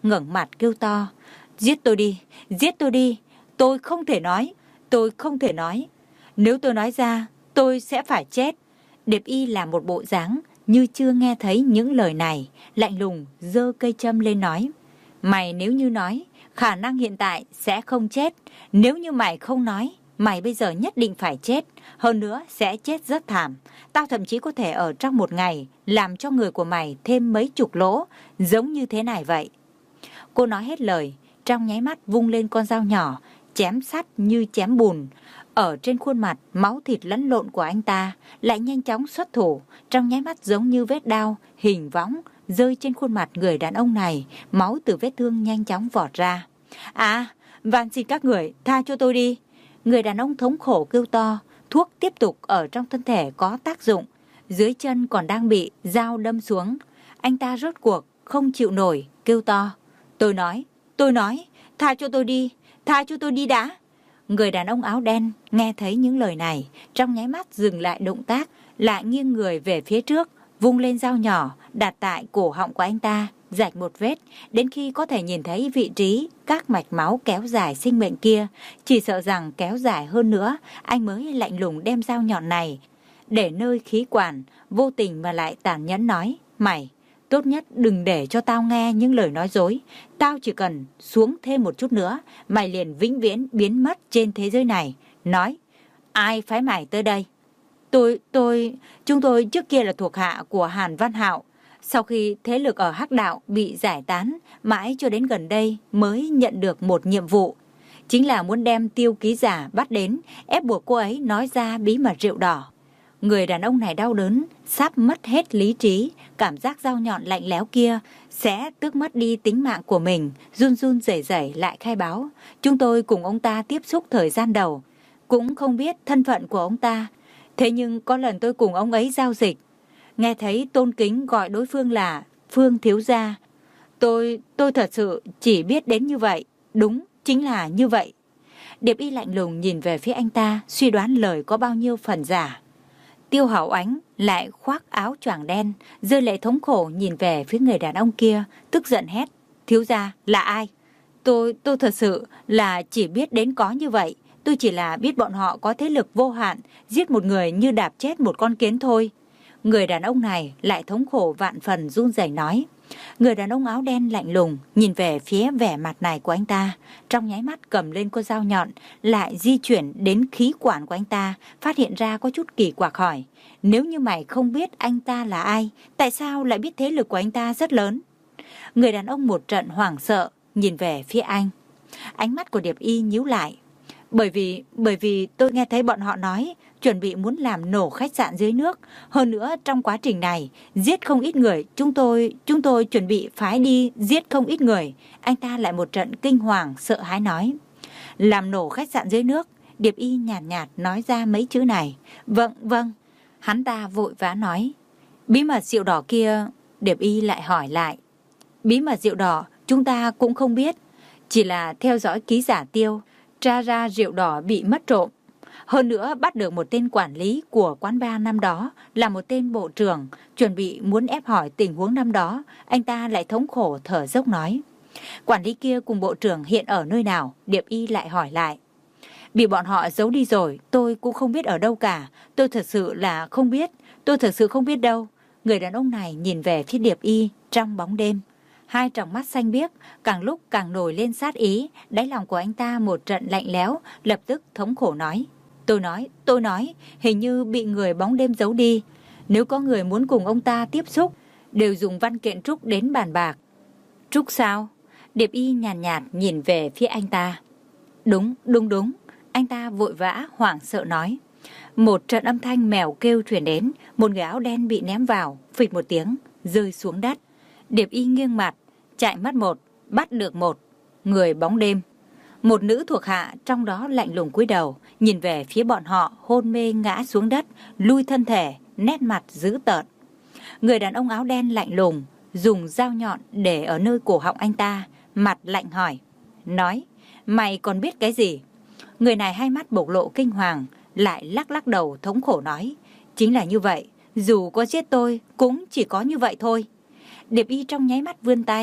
ngẩng mặt kêu to. Giết tôi đi, giết tôi đi, tôi không thể nói, tôi không thể nói. Nếu tôi nói ra, tôi sẽ phải chết. Điệp Y làm một bộ dáng như chưa nghe thấy những lời này, lạnh lùng giơ cây châm lên nói. Mày nếu như nói, khả năng hiện tại sẽ không chết. Nếu như mày không nói, mày bây giờ nhất định phải chết. Hơn nữa sẽ chết rất thảm. Tao thậm chí có thể ở trong một ngày làm cho người của mày thêm mấy chục lỗ, giống như thế này vậy. Cô nói hết lời, trong nháy mắt vung lên con dao nhỏ, chém sắt như chém bùn. Ở trên khuôn mặt, máu thịt lẫn lộn của anh ta lại nhanh chóng xuất thủ, trong nháy mắt giống như vết đao, hình võng, rơi trên khuôn mặt người đàn ông này, máu từ vết thương nhanh chóng vọt ra. À, van xin các người, tha cho tôi đi. Người đàn ông thống khổ kêu to, thuốc tiếp tục ở trong thân thể có tác dụng, dưới chân còn đang bị dao đâm xuống. Anh ta rốt cuộc không chịu nổi, kêu to. Tôi nói, tôi nói, tha cho tôi đi, tha cho tôi đi đã. Người đàn ông áo đen nghe thấy những lời này, trong nháy mắt dừng lại động tác, lại nghiêng người về phía trước, vung lên dao nhỏ, đặt tại cổ họng của anh ta, rạch một vết, đến khi có thể nhìn thấy vị trí các mạch máu kéo dài sinh mệnh kia. Chỉ sợ rằng kéo dài hơn nữa, anh mới lạnh lùng đem dao nhọn này để nơi khí quản, vô tình mà lại tàn nhẫn nói. Mày, tốt nhất đừng để cho tao nghe những lời nói dối. Tao chỉ cần xuống thêm một chút nữa, mày liền vĩnh viễn biến mất trên thế giới này. Nói, ai phái mày tới đây? Tôi, tôi, chúng tôi trước kia là thuộc hạ của Hàn Văn Hạo. Sau khi thế lực ở Hắc Đạo bị giải tán, mãi cho đến gần đây mới nhận được một nhiệm vụ. Chính là muốn đem Tiêu ký giả bắt đến, ép buộc cô ấy nói ra bí mật rượu đỏ. Người đàn ông này đau đớn, sắp mất hết lý trí, cảm giác dao nhọn lạnh lẽo kia sẽ tước mất đi tính mạng của mình, run run rẩy rẩy lại khai báo. Chúng tôi cùng ông ta tiếp xúc thời gian đầu, cũng không biết thân phận của ông ta. Thế nhưng có lần tôi cùng ông ấy giao dịch, nghe thấy tôn kính gọi đối phương là Phương thiếu gia. Tôi, tôi thật sự chỉ biết đến như vậy, đúng, chính là như vậy. Điệp Y lạnh lùng nhìn về phía anh ta, suy đoán lời có bao nhiêu phần giả. Tiêu Hảo Ánh lại khoác áo choàng đen, rơi lệ thống khổ nhìn về phía người đàn ông kia, tức giận hét. Thiếu gia, là ai? Tôi, tôi thật sự là chỉ biết đến có như vậy. Tôi chỉ là biết bọn họ có thế lực vô hạn, giết một người như đạp chết một con kiến thôi. Người đàn ông này lại thống khổ vạn phần run rẩy nói. Người đàn ông áo đen lạnh lùng nhìn về phía vẻ mặt này của anh ta, trong nháy mắt cầm lên con dao nhọn, lại di chuyển đến khí quản của anh ta, phát hiện ra có chút kỳ quặc hỏi. Nếu như mày không biết anh ta là ai, tại sao lại biết thế lực của anh ta rất lớn? Người đàn ông một trận hoảng sợ nhìn về phía anh. Ánh mắt của Điệp Y nhíu lại. Bởi vì, bởi vì tôi nghe thấy bọn họ nói chuẩn bị muốn làm nổ khách sạn dưới nước. Hơn nữa trong quá trình này giết không ít người. Chúng tôi, chúng tôi chuẩn bị phái đi giết không ít người. Anh ta lại một trận kinh hoàng sợ hãi nói. Làm nổ khách sạn dưới nước. Điệp Y nhàn nhạt, nhạt nói ra mấy chữ này. Vâng, vâng. Hắn ta vội vã nói. Bí mật rượu đỏ kia. Điệp Y lại hỏi lại. Bí mật rượu đỏ chúng ta cũng không biết. Chỉ là theo dõi ký giả Tiêu, tra ra rượu đỏ bị mất trộm. Hơn nữa bắt được một tên quản lý của quán bar năm đó là một tên bộ trưởng, chuẩn bị muốn ép hỏi tình huống năm đó. Anh ta lại thống khổ thở dốc nói. Quản lý kia cùng bộ trưởng hiện ở nơi nào? Điệp Y lại hỏi lại. Bị bọn họ giấu đi rồi, tôi cũng không biết ở đâu cả. Tôi thật sự là không biết, tôi thật sự không biết đâu. Người đàn ông này nhìn về phía Điệp Y trong bóng đêm. Hai tròng mắt xanh biếc càng lúc càng nổi lên sát ý, đáy lòng của anh ta một trận lạnh lẽo, lập tức thống khổ nói. Tôi nói, tôi nói, hình như bị người bóng đêm giấu đi. Nếu có người muốn cùng ông ta tiếp xúc, đều dùng văn kiện Trúc đến bàn bạc. Trúc sao? Điệp Y nhàn nhạt, nhạt nhìn về phía anh ta. Đúng, đúng đúng. Anh ta vội vã, hoảng sợ nói. Một trận âm thanh mèo kêu truyền đến, một người áo đen bị ném vào, phịch một tiếng, rơi xuống đất. Điệp Y nghiêng mặt, chạy mất một, bắt được một. Người bóng đêm. Một nữ thuộc hạ trong đó lạnh lùng cúi đầu, nhìn về phía bọn họ hôn mê ngã xuống đất, lui thân thể, nét mặt dữ tợn. Người đàn ông áo đen lạnh lùng, dùng dao nhọn để ở nơi cổ họng anh ta, mặt lạnh hỏi. Nói, mày còn biết cái gì? Người này hai mắt bộc lộ kinh hoàng, lại lắc lắc đầu thống khổ nói. Chính là như vậy, dù có giết tôi, cũng chỉ có như vậy thôi. Điệp Y trong nháy mắt vươn tay,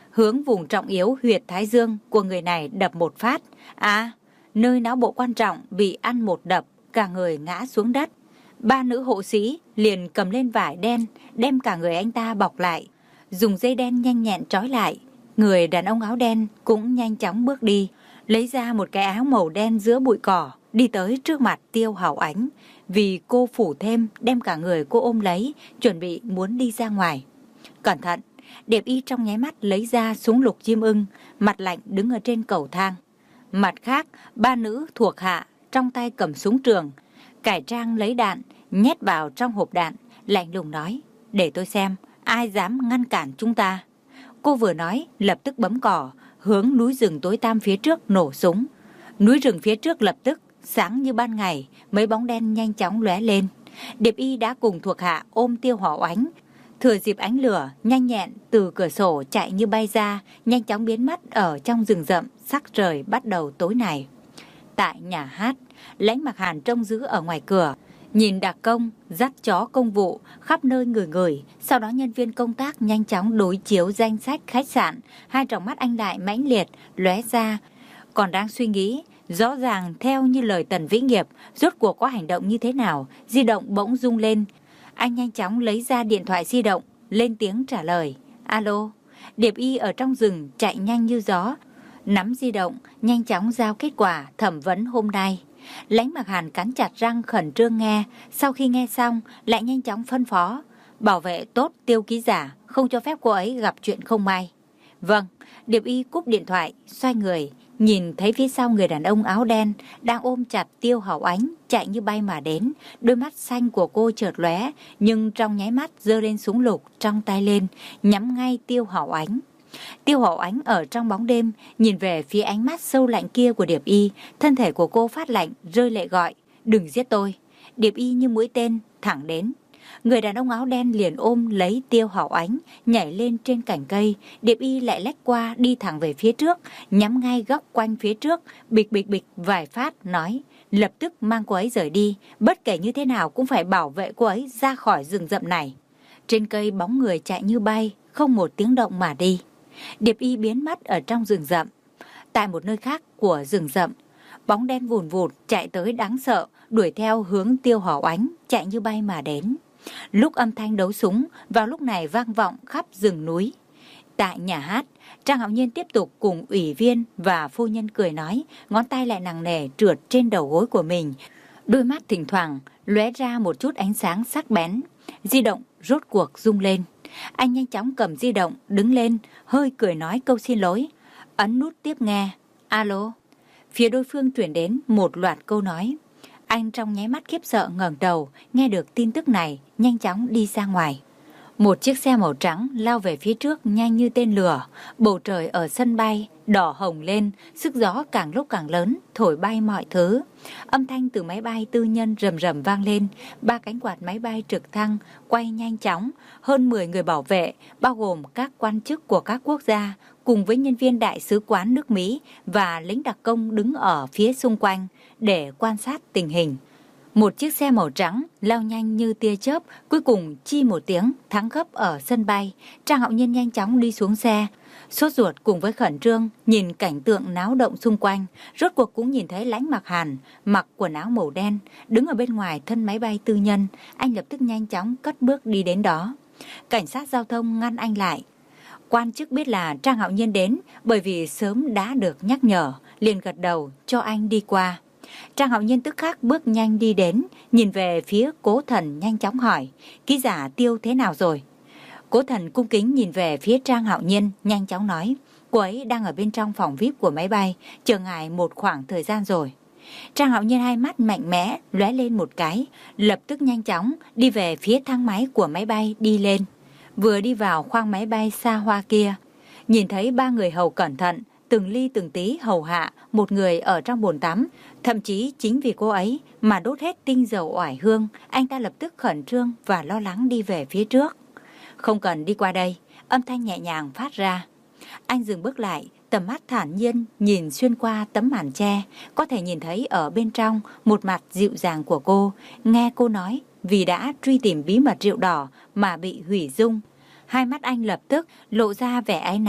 hướng vùng trọng yếu huyệt thái dương của người này đập một phát. À, nơi não bộ quan trọng bị ăn một đập, cả người ngã xuống đất. Ba nữ hộ sĩ liền cầm lên vải đen, đem cả người anh ta bọc lại, dùng dây đen nhanh nhẹn trói lại. Người đàn ông áo đen cũng nhanh chóng bước đi, lấy ra một cái áo màu đen giữa bụi cỏ, đi tới trước mặt Tiêu Hảo Ánh. Vì cô phủ thêm, đem cả người cô ôm lấy, chuẩn bị muốn đi ra ngoài. Cẩn thận, Điệp Y trong nháy mắt lấy ra súng lục chim ưng, mặt lạnh đứng ở trên cầu thang. Mặt khác, ba nữ thuộc hạ trong tay cầm súng trường, cải trang lấy đạn, nhét vào trong hộp đạn, lạnh lùng nói, để tôi xem, ai dám ngăn cản chúng ta. Cô vừa nói, lập tức bấm cò, hướng núi rừng tối tăm phía trước nổ súng. Núi rừng phía trước lập tức sáng như ban ngày, mấy bóng đen nhanh chóng lóe lên. Điệp Y đã cùng thuộc hạ ôm Tiêu Hảo Ánh, thừa dịp ánh lửa nhanh nhẹn từ cửa sổ chạy như bay ra, nhanh chóng biến mất ở trong rừng rậm. Sắc trời bắt đầu tối này. Tại nhà hát, Lãnh Mặc Hàn trông giữ ở ngoài cửa, nhìn đặc công dắt chó công vụ khắp nơi người người. Sau đó nhân viên công tác nhanh chóng đối chiếu danh sách khách sạn. Hai tròng mắt anh lại mãnh liệt lóe ra, còn đang suy nghĩ. Rõ ràng theo như lời Tần Vĩ Nghiệp, rốt cuộc có hành động như thế nào. Di động bỗng rung lên. Anh nhanh chóng lấy ra điện thoại di động, lên tiếng trả lời. Alo. Điệp Y ở trong rừng chạy nhanh như gió, nắm di động, nhanh chóng giao kết quả thẩm vấn hôm nay. Lãnh Mặc Hàn cắn chặt răng khẩn trương nghe. Sau khi nghe xong, lại nhanh chóng phân phó, bảo vệ tốt Tiêu ký giả, không cho phép cô ấy gặp chuyện không may. Vâng. Điệp Y cúp điện thoại, xoay người, nhìn thấy phía sau người đàn ông áo đen đang ôm chặt Tiêu Hảo Ánh chạy như bay mà đến. Đôi mắt xanh của cô chợt lóe, nhưng trong nháy mắt giơ lên súng lục trong tay lên, nhắm ngay Tiêu Hảo Ánh. Tiêu Hảo Ánh ở trong bóng đêm nhìn về phía ánh mắt sâu lạnh kia của Điệp Y, thân thể của cô phát lạnh, rơi lệ gọi, đừng giết tôi. Điệp Y như mũi tên thẳng đến. Người đàn ông áo đen liền ôm lấy Tiêu Hảo Ánh, nhảy lên trên cành cây. Điệp Y lại lách qua đi thẳng về phía trước, nhắm ngay góc quanh phía trước, bịch bịch bịch vài phát, nói lập tức mang cô ấy rời đi, bất kể như thế nào cũng phải bảo vệ cô ấy ra khỏi rừng rậm này. Trên cây bóng người chạy như bay, không một tiếng động mà đi. Điệp Y biến mất ở trong rừng rậm. Tại một nơi khác của rừng rậm, bóng đen vùn vụt chạy tới đáng sợ, đuổi theo hướng Tiêu Hảo Ánh chạy như bay mà đến. Lúc âm thanh đấu súng vào lúc này vang vọng khắp rừng núi. Tại nhà hát, Trang Hạo Nhiên tiếp tục cùng ủy viên và phu nhân cười nói, ngón tay lại nặng nề trượt trên đầu gối của mình. Đôi mắt thỉnh thoảng lóe ra một chút ánh sáng sắc bén. Di động rốt cuộc rung lên. Anh nhanh chóng cầm di động, đứng lên, hơi cười nói câu xin lỗi, ấn nút tiếp nghe. Alo. Phía đối phương chuyển đến một loạt câu nói. Anh trong nháy mắt khiếp sợ ngẩng đầu, nghe được tin tức này, nhanh chóng đi ra ngoài. Một chiếc xe màu trắng lao về phía trước nhanh như tên lửa. Bầu trời ở sân bay đỏ hồng lên, sức gió càng lúc càng lớn, thổi bay mọi thứ. Âm thanh từ máy bay tư nhân rầm rầm vang lên. Ba cánh quạt máy bay trực thăng quay nhanh chóng. Hơn mười người bảo vệ, bao gồm các quan chức của các quốc gia, cùng với nhân viên đại sứ quán nước Mỹ và lính đặc công đứng ở phía xung quanh để quan sát tình hình. Một chiếc xe màu trắng lao nhanh như tia chớp, cuối cùng chi một tiếng thắng gấp ở sân bay. Trang Hạo Nhiên nhanh chóng đi xuống xe, sốt ruột cùng với khẩn trương nhìn cảnh tượng náo động xung quanh. Rốt cuộc cũng nhìn thấy Lãnh Mặc Hàn mặc quần áo màu đen đứng ở bên ngoài thân máy bay tư nhân. Anh lập tức nhanh chóng cất bước đi đến đó. Cảnh sát giao thông ngăn anh lại. Quan chức biết là Trang Hạo Nhiên đến, bởi vì sớm đã được nhắc nhở, liền gật đầu cho anh đi qua. Trang Hạo Nhiên tức khắc bước nhanh đi đến, nhìn về phía Cố Thần nhanh chóng hỏi, ký giả Tiêu thế nào rồi? Cố Thần cung kính nhìn về phía Trang Hạo Nhiên, nhanh chóng nói, cô ấy đang ở bên trong phòng vi ai pi của máy bay, chờ ngài một khoảng thời gian rồi. Trang Hạo Nhiên hai mắt mạnh mẽ lóe lên một cái, lập tức nhanh chóng đi về phía thang máy của máy bay đi lên. Vừa đi vào khoang máy bay xa hoa kia, nhìn thấy ba người hầu cẩn thận, từng ly từng tí hầu hạ một người ở trong bồn tắm. Thậm chí chính vì cô ấy mà đốt hết tinh dầu oải hương. Anh ta lập tức khẩn trương và lo lắng đi về phía trước. Không cần đi qua đây, âm thanh nhẹ nhàng phát ra. Anh dừng bước lại, tầm mắt thản nhiên nhìn xuyên qua tấm màn che, có thể nhìn thấy ở bên trong một mặt dịu dàng của cô. Nghe cô nói vì đã truy tìm bí mật rượu đỏ mà bị hủy dung, hai mắt anh lập tức lộ ra vẻ áy náy.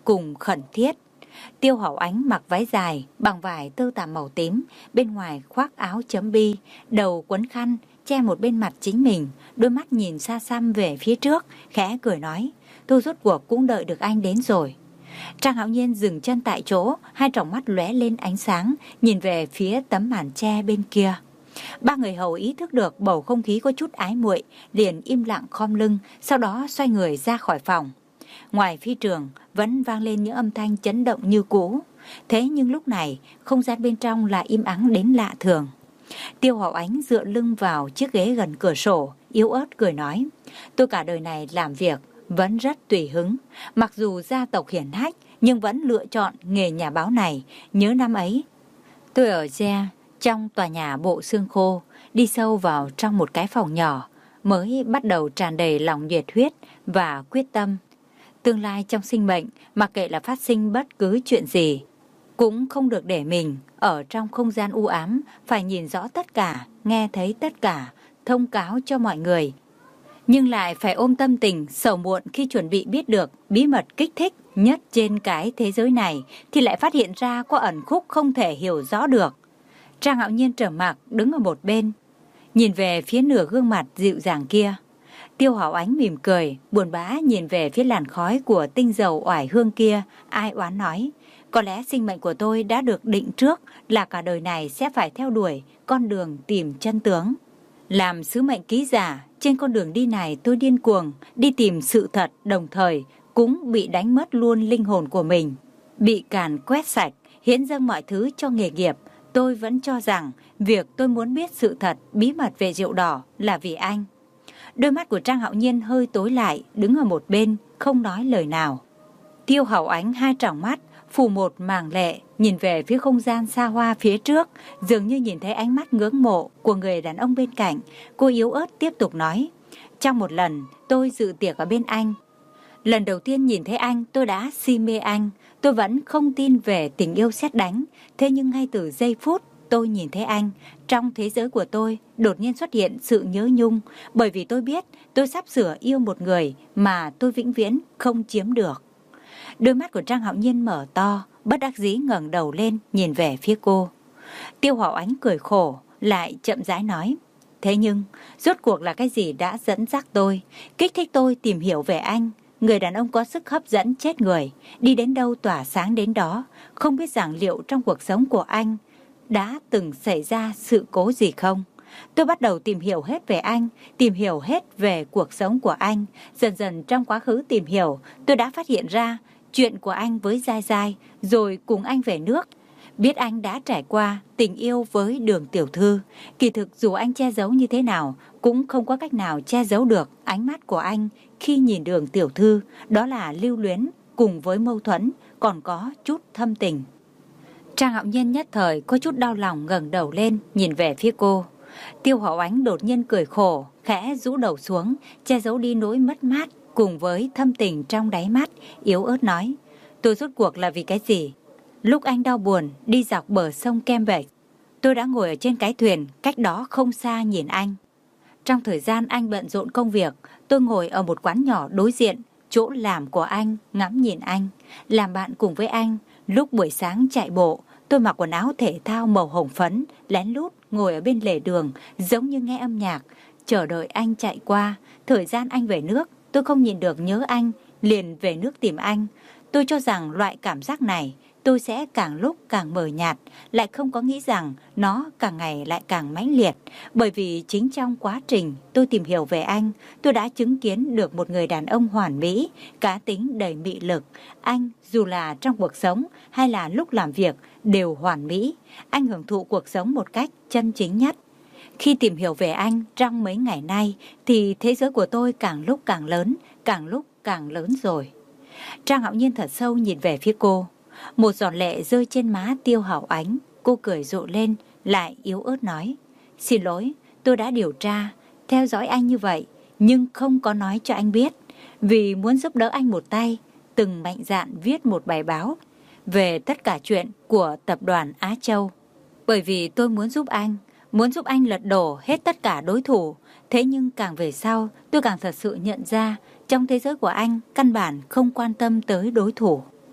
cùng khẩn thiết. Tiêu Hảo Ánh mặc váy dài bằng vải tơ tằm màu tím, bên ngoài khoác áo chấm bi, đầu quấn khăn, che một bên mặt chính mình, đôi mắt nhìn xa xăm về phía trước, khẽ cười nói, tôi rốt cuộc cũng đợi được anh đến rồi. Trang Hạo Nhiên dừng chân tại chỗ, hai tròng mắt lóe lên ánh sáng, nhìn về phía tấm màn che bên kia. Ba người hầu ý thức được bầu không khí có chút ái muội, liền im lặng khom lưng, sau đó xoay người ra khỏi phòng. Ngoài phi trường vẫn vang lên những âm thanh chấn động như cũ. Thế nhưng lúc này, không gian bên trong lại im ắng đến lạ thường. Tiêu Hảo Ánh dựa lưng vào chiếc ghế gần cửa sổ, yếu ớt cười nói, tôi cả đời này làm việc vẫn rất tùy hứng. Mặc dù gia tộc hiển hách, nhưng vẫn lựa chọn nghề nhà báo này. Nhớ năm ấy, tôi ở Gia, trong tòa nhà bộ xương khô, đi sâu vào trong một cái phòng nhỏ, mới bắt đầu tràn đầy lòng nhiệt huyết và quyết tâm. Tương lai trong sinh mệnh, mặc kệ là phát sinh bất cứ chuyện gì, cũng không được để mình ở trong không gian u ám, phải nhìn rõ tất cả, nghe thấy tất cả, thông cáo cho mọi người. Nhưng lại phải ôm tâm tình sầu muộn khi chuẩn bị biết được bí mật kích thích nhất trên cái thế giới này, thì lại phát hiện ra có ẩn khúc không thể hiểu rõ được. Trang Hạo Nhiên trầm mặc đứng ở một bên, nhìn về phía nửa gương mặt dịu dàng kia. Tiêu Hảo Ánh mỉm cười, buồn bã nhìn về phía làn khói của tinh dầu oải hương kia, ai oán nói, có lẽ sinh mệnh của tôi đã được định trước là cả đời này sẽ phải theo đuổi con đường tìm chân tướng. Làm sứ mệnh ký giả, trên con đường đi này tôi điên cuồng, đi tìm sự thật, đồng thời cũng bị đánh mất luôn linh hồn của mình, bị càn quét sạch, hiến dâng mọi thứ cho nghề nghiệp. Tôi vẫn cho rằng việc tôi muốn biết sự thật, bí mật về rượu đỏ là vì anh. Đôi mắt của Trang Hạo Nhiên hơi tối lại, đứng ở một bên, không nói lời nào. Tiêu Hảo Ánh hai tròng mắt, phủ một màng lệ, nhìn về phía không gian xa hoa phía trước, dường như nhìn thấy ánh mắt ngưỡng mộ của người đàn ông bên cạnh. Cô yếu ớt tiếp tục nói, trong một lần tôi dự tiệc ở bên anh. Lần đầu tiên nhìn thấy anh, tôi đã si mê anh. Tôi vẫn không tin về tình yêu sét đánh. Thế nhưng ngay từ giây phút tôi nhìn thấy anh, trong thế giới của tôi đột nhiên xuất hiện sự nhớ nhung, bởi vì tôi biết tôi sắp sửa yêu một người mà tôi vĩnh viễn không chiếm được. Đôi mắt của Trang Hạo Nhiên mở to, bất đắc dĩ ngẩng đầu lên nhìn về phía cô. Tiêu Hảo Ánh cười khổ, lại chậm rãi nói, thế nhưng rốt cuộc là cái gì đã dẫn dắt tôi, kích thích tôi tìm hiểu về anh? Người đàn ông có sức hấp dẫn chết người, đi đến đâu tỏa sáng đến đó. Không biết rằng liệu trong cuộc sống của anh đã từng xảy ra sự cố gì không? Tôi bắt đầu tìm hiểu hết về anh, tìm hiểu hết về cuộc sống của anh. Dần dần trong quá khứ tìm hiểu, tôi đã phát hiện ra chuyện của anh với Giai Giai, rồi cùng anh về nước. Biết anh đã trải qua tình yêu với Đường tiểu thư. Kỳ thực dù anh che giấu như thế nào, cũng không có cách nào che giấu được ánh mắt của anh khi nhìn Đường tiểu thư. Đó là lưu luyến cùng với mâu thuẫn, còn có chút thâm tình. Trang Hạo Nhiên nhất thời có chút đau lòng, ngẩng đầu lên nhìn về phía cô. Tiêu Hảo Ánh đột nhiên cười khổ, khẽ rũ đầu xuống, che giấu đi nỗi mất mát cùng với thâm tình trong đáy mắt, yếu ớt nói, tôi rốt cuộc là vì cái gì? Lúc anh đau buồn đi dọc bờ sông Cambridge, tôi đã ngồi ở trên cái thuyền cách đó không xa nhìn anh. Trong thời gian anh bận rộn công việc, tôi ngồi ở một quán nhỏ đối diện chỗ làm của anh, ngắm nhìn anh, làm bạn cùng với anh. Lúc buổi sáng chạy bộ, tôi mặc quần áo thể thao màu hồng phấn, lén lút ngồi ở bên lề đường, giống như nghe âm nhạc, chờ đợi anh chạy qua. Thời gian anh về nước, tôi không nhìn được nhớ anh, liền về nước tìm anh. Tôi cho rằng loại cảm giác này tôi sẽ càng lúc càng mờ nhạt, lại không có nghĩ rằng nó càng ngày lại càng mãnh liệt. Bởi vì chính trong quá trình tôi tìm hiểu về anh, tôi đã chứng kiến được một người đàn ông hoàn mỹ, cá tính đầy mị lực. Anh dù là trong cuộc sống hay là lúc làm việc đều hoàn mỹ. Anh hưởng thụ cuộc sống một cách chân chính nhất. Khi tìm hiểu về anh trong mấy ngày nay thì thế giới của tôi càng lúc càng lớn, càng lúc càng lớn rồi. Trang Hạo Nhiên thật sâu nhìn về phía cô. Một giọt lệ rơi trên má Tiêu Hảo Ánh. Cô cười rộ lên, lại yếu ớt nói, xin lỗi, tôi đã điều tra, theo dõi anh như vậy, nhưng không có nói cho anh biết. Vì muốn giúp đỡ anh một tay, từng mạnh dạn viết một bài báo về tất cả chuyện của tập đoàn Á Châu. Bởi vì tôi muốn giúp anh, muốn giúp anh lật đổ hết tất cả đối thủ. Thế nhưng càng về sau, tôi càng thật sự nhận ra trong thế giới của anh căn bản không quan tâm tới đối thủ.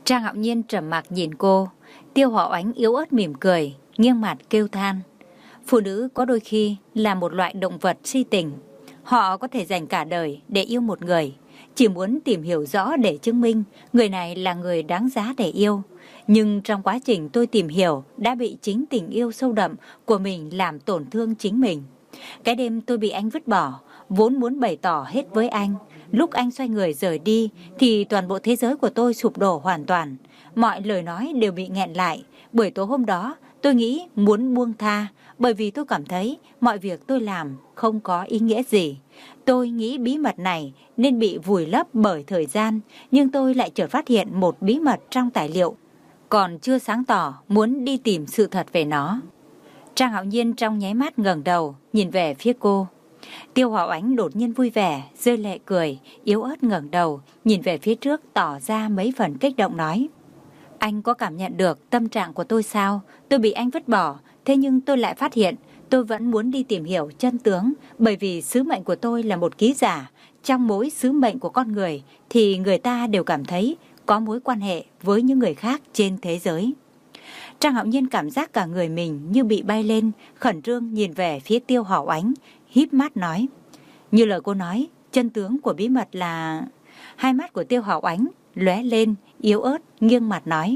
Trang Hạo Nhiên trầm mặc nhìn cô. Tiêu Hạo Ánh yếu ớt mỉm cười, nghiêng mặt kêu than. Phụ nữ có đôi khi là một loại động vật si tình. Họ có thể dành cả đời để yêu một người, chỉ muốn tìm hiểu rõ để chứng minh người này là người đáng giá để yêu. Nhưng trong quá trình tôi tìm hiểu đã bị chính tình yêu sâu đậm của mình làm tổn thương chính mình. Cái đêm tôi bị anh vứt bỏ, vốn muốn bày tỏ hết với anh. Lúc anh xoay người rời đi thì toàn bộ thế giới của tôi sụp đổ hoàn toàn. Mọi lời nói đều bị nghẹn lại. Buổi tối hôm đó tôi nghĩ muốn buông tha, bởi vì tôi cảm thấy mọi việc tôi làm không có ý nghĩa gì. Tôi nghĩ bí mật này nên bị vùi lấp bởi thời gian, nhưng tôi lại chợt phát hiện một bí mật trong tài liệu, còn chưa sáng tỏ, muốn đi tìm sự thật về nó. Trang Hạo Nhiên trong nháy mắt ngẩng đầu, nhìn về phía cô. Tiêu Hạo Ánh đột nhiên vui vẻ, rơi lệ cười, yếu ớt ngẩng đầu, nhìn về phía trước tỏ ra mấy phần kích động nói. Anh có cảm nhận được tâm trạng của tôi sao? Tôi bị anh vứt bỏ, thế nhưng tôi lại phát hiện tôi vẫn muốn đi tìm hiểu chân tướng, bởi vì sứ mệnh của tôi là một ký giả. Trong mỗi sứ mệnh của con người thì người ta đều cảm thấy có mối quan hệ với những người khác trên thế giới. Trang Hạo Nhiên cảm giác cả người mình như bị bay lên, khẩn trương nhìn về phía Tiêu Hạo Ánh, híp mắt nói. Như lời cô nói, chân tướng của bí mật là... Hai mắt của Tiêu Hạo Ánh lóe lên, yếu ớt, nghiêng mặt nói.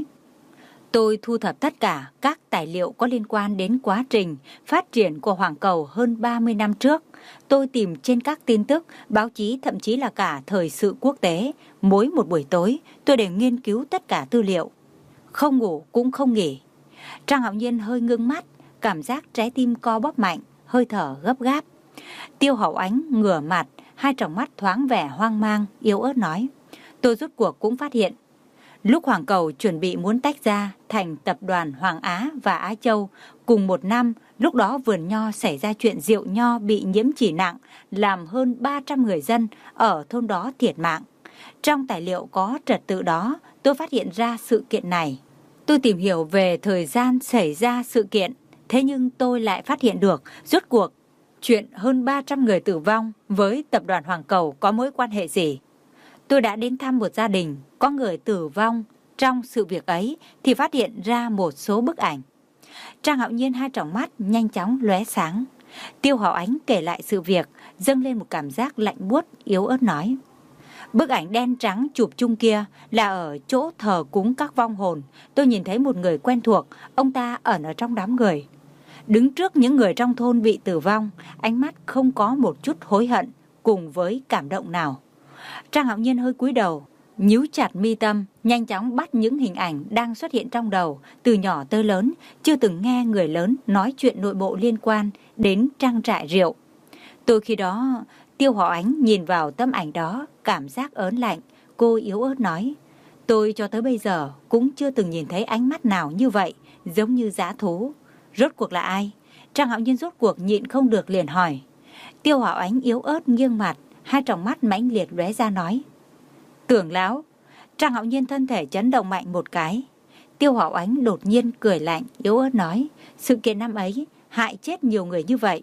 Tôi thu thập tất cả các tài liệu có liên quan đến quá trình phát triển của Hoàng Cầu hơn ba mươi năm trước. Tôi tìm trên các tin tức, báo chí, thậm chí là cả thời sự quốc tế. Mỗi một buổi tối, tôi đều nghiên cứu tất cả tư liệu. Không ngủ cũng không nghỉ. Trang Hạo Nhiên hơi ngưng mắt, cảm giác trái tim co bóp mạnh, hơi thở gấp gáp. Tiêu Hạo Ánh ngửa mặt, hai tròng mắt thoáng vẻ hoang mang, yếu ớt nói. Tôi rốt cuộc cũng phát hiện. Lúc Hoàng Cầu chuẩn bị muốn tách ra thành tập đoàn Hoàng Á và Á Châu cùng một năm, lúc đó vườn nho xảy ra chuyện rượu nho bị nhiễm chỉ nặng, làm hơn ba trăm người dân ở thôn đó thiệt mạng. Trong tài liệu có trật tự đó, tôi phát hiện ra sự kiện này. Tôi tìm hiểu về thời gian xảy ra sự kiện, thế nhưng tôi lại phát hiện được rốt cuộc chuyện hơn ba trăm người tử vong với tập đoàn Hoàng Cầu có mối quan hệ gì. Tôi đã đến thăm một gia đình có người tử vong trong sự việc ấy thì phát hiện ra một số bức ảnh. Trang Hạo Nhiên hai tròng mắt nhanh chóng lóe sáng. Tiêu Hạo Ánh kể lại sự việc, dâng lên một cảm giác lạnh buốt, yếu ớt nói. Bức ảnh đen trắng chụp chung kia là ở chỗ thờ cúng các vong hồn. Tôi nhìn thấy một người quen thuộc, ông ta ẩn ở trong đám người. Đứng trước những người trong thôn bị tử vong, ánh mắt không có một chút hối hận cùng với cảm động nào. Trang Hạo Nhiên hơi cúi đầu, nhíu chặt mi tâm, nhanh chóng bắt những hình ảnh đang xuất hiện trong đầu, từ nhỏ tới lớn, chưa từng nghe người lớn nói chuyện nội bộ liên quan đến trang trại rượu. Tôi khi đó, Tiêu Hạo Ánh nhìn vào tấm ảnh đó, cảm giác ớn lạnh, cô yếu ớt nói. Tôi cho tới bây giờ cũng chưa từng nhìn thấy ánh mắt nào như vậy, giống như dã thú. Rốt cuộc là ai? Trang Hạo Nhiên rốt cuộc nhịn không được liền hỏi. Tiêu Hạo Ánh yếu ớt nghiêng mặt, hai tròng mắt mãnh liệt lóe ra nói. Tưởng lão. Trang Hạo Nhiên thân thể chấn động mạnh một cái. Tiêu Hạo Ánh đột nhiên cười lạnh, yếu ớt nói. Sự kiện năm ấy hại chết nhiều người như vậy,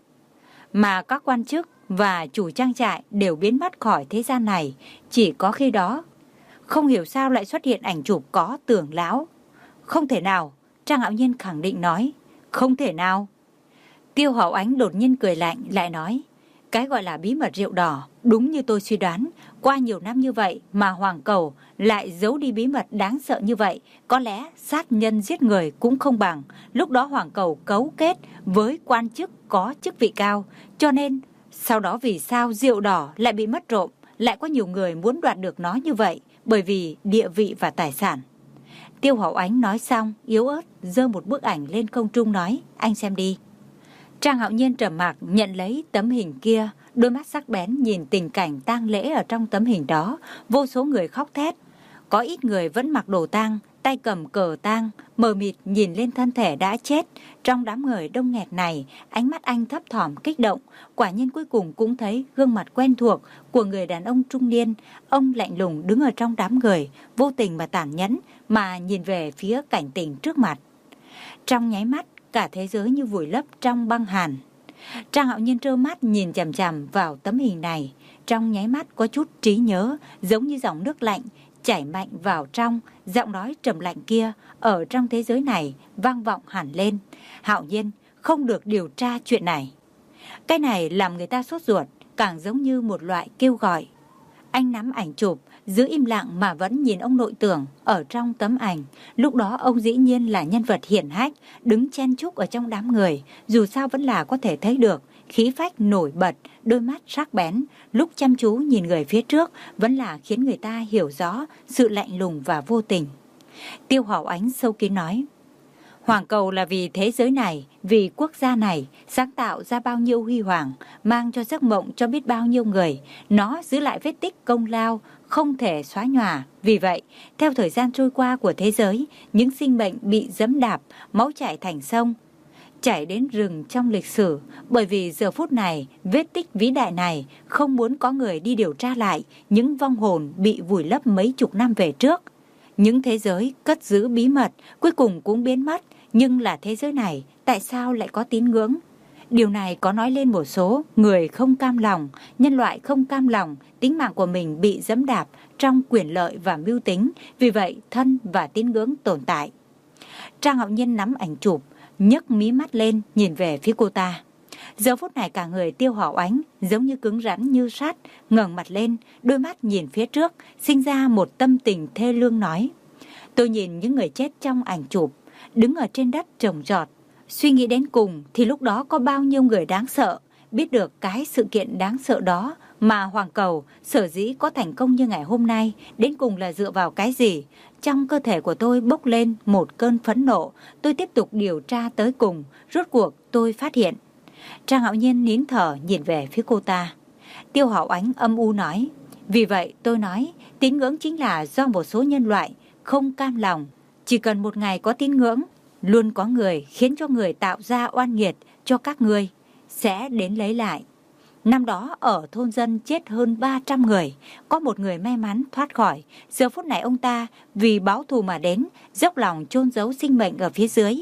mà các quan chức và chủ trang trại đều biến mất khỏi thế gian này. Chỉ có khi đó, không hiểu sao lại xuất hiện ảnh chụp có Tưởng lão. Không thể nào. Trang Hạo Nhiên khẳng định nói. Không thể nào. Tiêu Hạo Ánh đột nhiên cười lạnh lại nói. Cái gọi là bí mật rượu đỏ, đúng như tôi suy đoán, qua nhiều năm như vậy mà Hoàng Cầu lại giấu đi bí mật đáng sợ như vậy, có lẽ sát nhân giết người cũng không bằng. Lúc đó Hoàng Cầu cấu kết với quan chức có chức vị cao, cho nên sau đó vì sao rượu đỏ lại bị mất trộm, lại có nhiều người muốn đoạt được nó như vậy, bởi vì địa vị và tài sản. Tiêu Hạo Ánh nói xong, yếu ớt giơ một bức ảnh lên không trung nói, anh xem đi. Trang Hạo Nhiên trầm mặc nhận lấy tấm hình kia, đôi mắt sắc bén nhìn tình cảnh tang lễ ở trong tấm hình đó, vô số người khóc thét. Có ít người vẫn mặc đồ tang, tay cầm cờ tang, mờ mịt nhìn lên thân thể đã chết. Trong đám người đông nghẹt này, ánh mắt anh thấp thỏm kích động, quả nhiên cuối cùng cũng thấy gương mặt quen thuộc của người đàn ông trung niên. Ông lạnh lùng đứng ở trong đám người, vô tình mà tàn nhẫn mà nhìn về phía cảnh tình trước mặt. Trong nháy mắt, cả thế giới như vùi lấp trong băng hàn. Trang Hạo Nhiên trơ mắt nhìn chằm chằm vào tấm hình này, trong nháy mắt có chút trí nhớ, giống như dòng nước lạnh chảy mạnh vào trong, giọng nói trầm lạnh kia ở trong thế giới này vang vọng hẳn lên. Hạo Nhiên, không được điều tra chuyện này. Cái này làm người ta sốt ruột, càng giống như một loại kêu gọi. Anh nắm ảnh chụp, giữ im lặng mà vẫn nhìn ông nội tưởng ở trong tấm ảnh. Lúc đó ông dĩ nhiên là nhân vật hiển hách, đứng chen chúc ở trong đám người, dù sao vẫn là có thể thấy được khí phách nổi bật, đôi mắt sắc bén, lúc chăm chú nhìn người phía trước vẫn là khiến người ta hiểu rõ sự lạnh lùng và vô tình. Tiêu Hảo Ánh sâu kín nói: Hoàng cầu là vì thế giới này, vì quốc gia này, sáng tạo ra bao nhiêu huy hoàng, mang cho giấc mộng cho biết bao nhiêu người. Nó giữ lại vết tích công lao, không thể xóa nhòa. Vì vậy, theo thời gian trôi qua của thế giới, những sinh mệnh bị giẫm đạp, máu chảy thành sông, chảy đến rừng trong lịch sử. Bởi vì giờ phút này, vết tích vĩ đại này không muốn có người đi điều tra lại những vong hồn bị vùi lấp mấy chục năm về trước. Những thế giới cất giữ bí mật cuối cùng cũng biến mất. Nhưng là thế giới này, tại sao lại có tín ngưỡng? Điều này có nói lên một số người không cam lòng, nhân loại không cam lòng, tính mạng của mình bị giẫm đạp trong quyền lợi và mưu tính, vì vậy thân và tín ngưỡng tồn tại. Trang Hạo Nhiên nắm ảnh chụp, nhấc mí mắt lên nhìn về phía cô ta. Giờ phút này cả người Tiêu Hảo Ánh giống như cứng rắn như sắt, ngẩng mặt lên, đôi mắt nhìn phía trước, sinh ra một tâm tình thê lương nói: Tôi nhìn những người chết trong ảnh chụp, đứng ở trên đất trồng trọt, suy nghĩ đến cùng thì lúc đó có bao nhiêu người đáng sợ. Biết được cái sự kiện đáng sợ đó mà Hoàng cầu sở dĩ có thành công như ngày hôm nay, đến cùng là dựa vào cái gì? Trong cơ thể của tôi bốc lên một cơn phẫn nộ. Tôi tiếp tục điều tra tới cùng, rốt cuộc tôi phát hiện. Trang Hạo Nhiên nín thở nhìn về phía cô ta. Tiêu Hảo Ánh âm u nói: Vì vậy tôi nói, tín ngưỡng chính là do một số nhân loại không cam lòng. Chỉ cần một ngày có tín ngưỡng, luôn có người khiến cho người tạo ra oan nghiệt cho các ngươi sẽ đến lấy lại. Năm đó ở thôn dân chết hơn ba trăm người, có một người may mắn thoát khỏi. Giờ phút này ông ta vì báo thù mà đến, dốc lòng chôn giấu sinh mệnh ở phía dưới,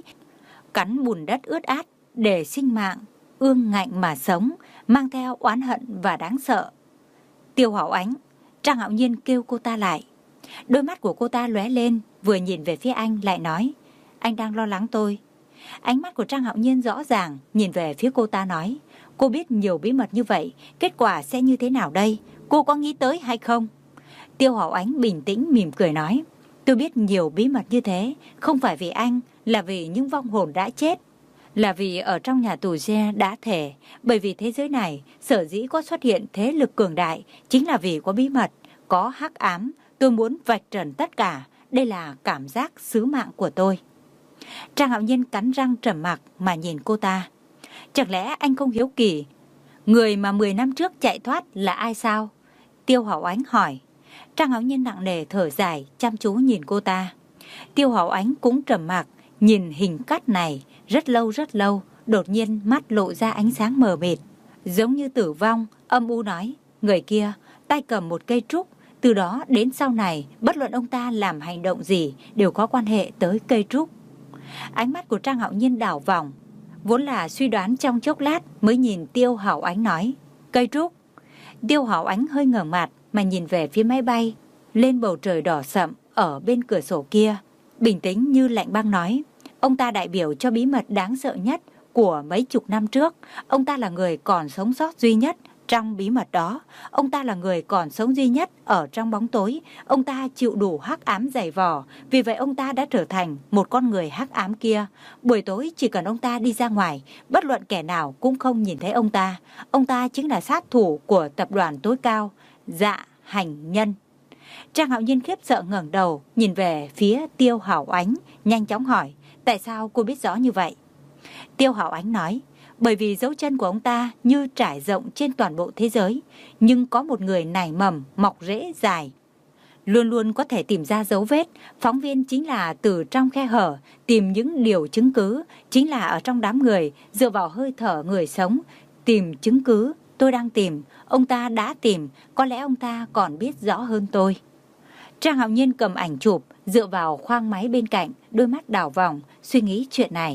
cắn bùn đất ướt át để sinh mạng ương ngạnh mà sống, mang theo oán hận và đáng sợ. Tiêu Hảo Ánh, Trang Hạo Nhiên kêu cô ta lại. Đôi mắt của cô ta lóe lên, vừa nhìn về phía anh lại nói: Anh đang lo lắng tôi. Ánh mắt của Trang Hạo Nhiên rõ ràng nhìn về phía cô ta nói: Cô biết nhiều bí mật như vậy, kết quả sẽ như thế nào đây? Cô có nghĩ tới hay không? Tiêu Hảo Ánh bình tĩnh mỉm cười nói: Tôi biết nhiều bí mật như thế, không phải vì anh, là vì những vong hồn đã chết, là vì ở trong nhà tù Ge đã thể. Bởi vì thế giới này sở dĩ có xuất hiện thế lực cường đại, chính là vì có bí mật, có hắc ám. Tôi muốn vạch trần tất cả. Đây là cảm giác sứ mạng của tôi. Trang Hạo Nhiên cắn răng trầm mặc mà nhìn cô ta. Chẳng lẽ anh không hiếu kỳ người mà mười năm trước chạy thoát là ai sao? Tiêu Hảo Ánh hỏi. Trang Hạo Nhiên nặng nề thở dài, chăm chú nhìn cô ta. Tiêu Hảo Ánh cũng trầm mặc nhìn hình cắt này rất lâu rất lâu. Đột nhiên mắt lộ ra ánh sáng mờ mịt, giống như tử vong, âm u nói: Người kia tay cầm một cây trúc. Từ đó đến sau này, bất luận ông ta làm hành động gì đều có quan hệ tới cây trúc. Ánh mắt của Trang Hạo Nhiên đảo vòng, vốn là suy đoán trong chốc lát mới nhìn Tiêu Hảo Ánh nói: Cây trúc. Tiêu Hảo Ánh hơi ngẩng mặt mà nhìn về phía máy bay lên bầu trời đỏ sậm ở bên cửa sổ kia, bình tĩnh như lạnh băng nói: Ông ta đại biểu cho bí mật đáng sợ nhất của mấy chục năm trước. Ông ta là người còn sống sót duy nhất trong bí mật đó. Ông ta là người còn sống duy nhất ở trong bóng tối. Ông ta chịu đủ hắc ám dày vò, vì vậy ông ta đã trở thành một con người hắc ám kia. Buổi tối chỉ cần ông ta đi ra ngoài, bất luận kẻ nào cũng không nhìn thấy ông ta. Ông ta chính là sát thủ của tập đoàn tối cao, Dạ Hành Nhân. Trang Hạo Nhiên khiếp sợ ngẩng đầu nhìn về phía Tiêu Hảo Ánh, nhanh chóng hỏi: Tại sao cô biết rõ như vậy? Tiêu Hảo Ánh nói: Bởi vì dấu chân của ông ta như trải rộng trên toàn bộ thế giới, nhưng có một người nảy mầm, mọc rễ dài, luôn luôn có thể tìm ra dấu vết. Phóng viên chính là từ trong khe hở tìm những điều chứng cứ, chính là ở trong đám người, dựa vào hơi thở người sống tìm chứng cứ. Tôi đang tìm, ông ta đã tìm, có lẽ ông ta còn biết rõ hơn tôi. Trang Hạo Nhiên cầm ảnh chụp, dựa vào khoang máy bên cạnh, đôi mắt đảo vòng, suy nghĩ chuyện này.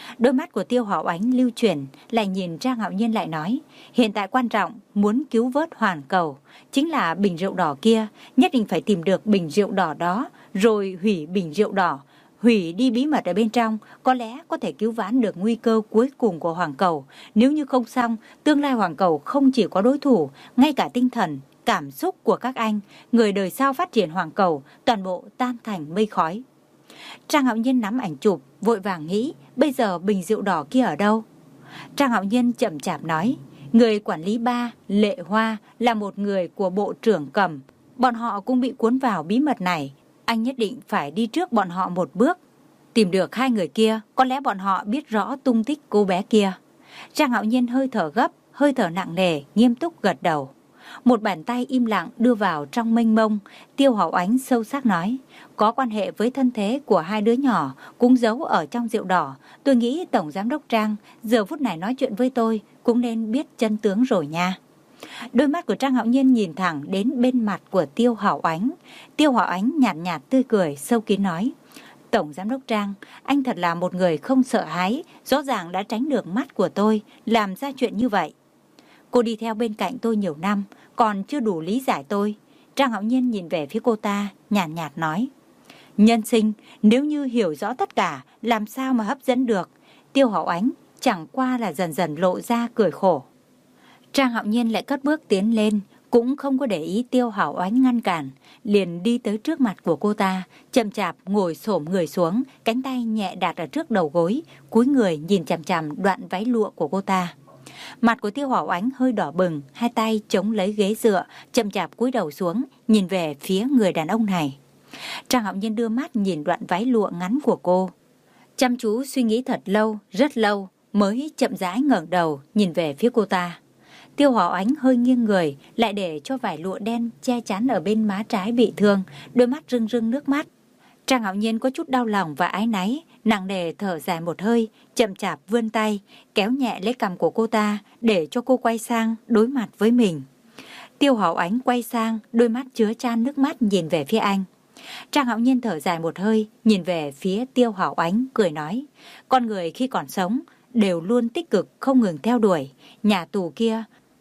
Đôi mắt của Tiêu Hảo Ánh lưu chuyển, lại nhìn Trang Hạo Nhiên lại nói, hiện tại quan trọng muốn cứu vớt hoàn cầu, chính là bình rượu đỏ kia, nhất định phải tìm được bình rượu đỏ đó, rồi hủy bình rượu đỏ, hủy đi bí mật ở bên trong, có lẽ có thể cứu vãn được nguy cơ cuối cùng của Hoàng Cầu. Nếu như không xong, tương lai Hoàng Cầu không chỉ có đối thủ, ngay cả tinh thần, cảm xúc của các anh, người đời sau phát triển Hoàng Cầu, toàn bộ tan thành mây khói. Trang Hạo Nhiên nắm ảnh chụp, vội vàng nghĩ, bây giờ bình rượu đỏ kia ở đâu? Trang Hạo Nhiên chậm chạp nói, người quản lý ba, Lệ Hoa, là một người của Bộ trưởng Cầm. Bọn họ cũng bị cuốn vào bí mật này. Anh nhất định phải đi trước bọn họ một bước. Tìm được hai người kia, có lẽ bọn họ biết rõ tung tích cô bé kia. Trang Hạo Nhiên hơi thở gấp, hơi thở nặng nề, nghiêm túc gật đầu. Một bàn tay im lặng đưa vào trong mênh mông. Tiêu Hảo Ánh sâu sắc nói, có quan hệ với thân thế của hai đứa nhỏ cũng giấu ở trong rượu đỏ. Tôi nghĩ Tổng Giám đốc Trang giờ phút này nói chuyện với tôi cũng nên biết chân tướng rồi nha. Đôi mắt của Trang Hạo Nhiên nhìn thẳng đến bên mặt của Tiêu Hảo Ánh. Tiêu Hảo Ánh nhạt nhạt tươi cười, sâu kín nói, Tổng Giám đốc Trang, anh thật là một người không sợ hãi, rõ ràng đã tránh được mắt của tôi, làm ra chuyện như vậy. Cô đi theo bên cạnh tôi nhiều năm, còn chưa đủ lý giải tôi. Trang Hạo Nhiên nhìn về phía cô ta, nhàn nhạt, nhạt nói, nhân sinh, nếu như hiểu rõ tất cả, làm sao mà hấp dẫn được. Tiêu Hảo Ánh chẳng qua là dần dần lộ ra cười khổ. Trang Hạo Nhiên lại cất bước tiến lên, cũng không có để ý Tiêu Hảo Ánh ngăn cản, liền đi tới trước mặt của cô ta, chậm chạp ngồi xổm người xuống, cánh tay nhẹ đặt ở trước đầu gối, cúi người nhìn chằm chằm đoạn váy lụa của cô ta. Mặt của Tiêu Hảo Ánh hơi đỏ bừng, hai tay chống lấy ghế dựa, chậm chạp cúi đầu xuống, nhìn về phía người đàn ông này. Trang Hạo Nhiên đưa mắt nhìn đoạn váy lụa ngắn của cô, chăm chú suy nghĩ thật lâu, rất lâu, mới chậm rãi ngẩng đầu nhìn về phía cô ta. Tiêu Hảo Ánh hơi nghiêng người, lại để cho vải lụa đen che chắn ở bên má trái bị thương, đôi mắt rưng rưng nước mắt. Trang Hạo Nhiên có chút đau lòng và áy náy, nặng nề thở dài một hơi, chậm chạp vươn tay, kéo nhẹ lấy cằm của cô ta, để cho cô quay sang đối mặt với mình. Tiêu Hảo Ánh quay sang, đôi mắt chứa chan nước mắt nhìn về phía anh. Trang Hạo Nhiên thở dài một hơi, nhìn về phía Tiêu Hảo Ánh, cười nói, con người khi còn sống đều luôn tích cực không ngừng theo đuổi. Nhà tù kia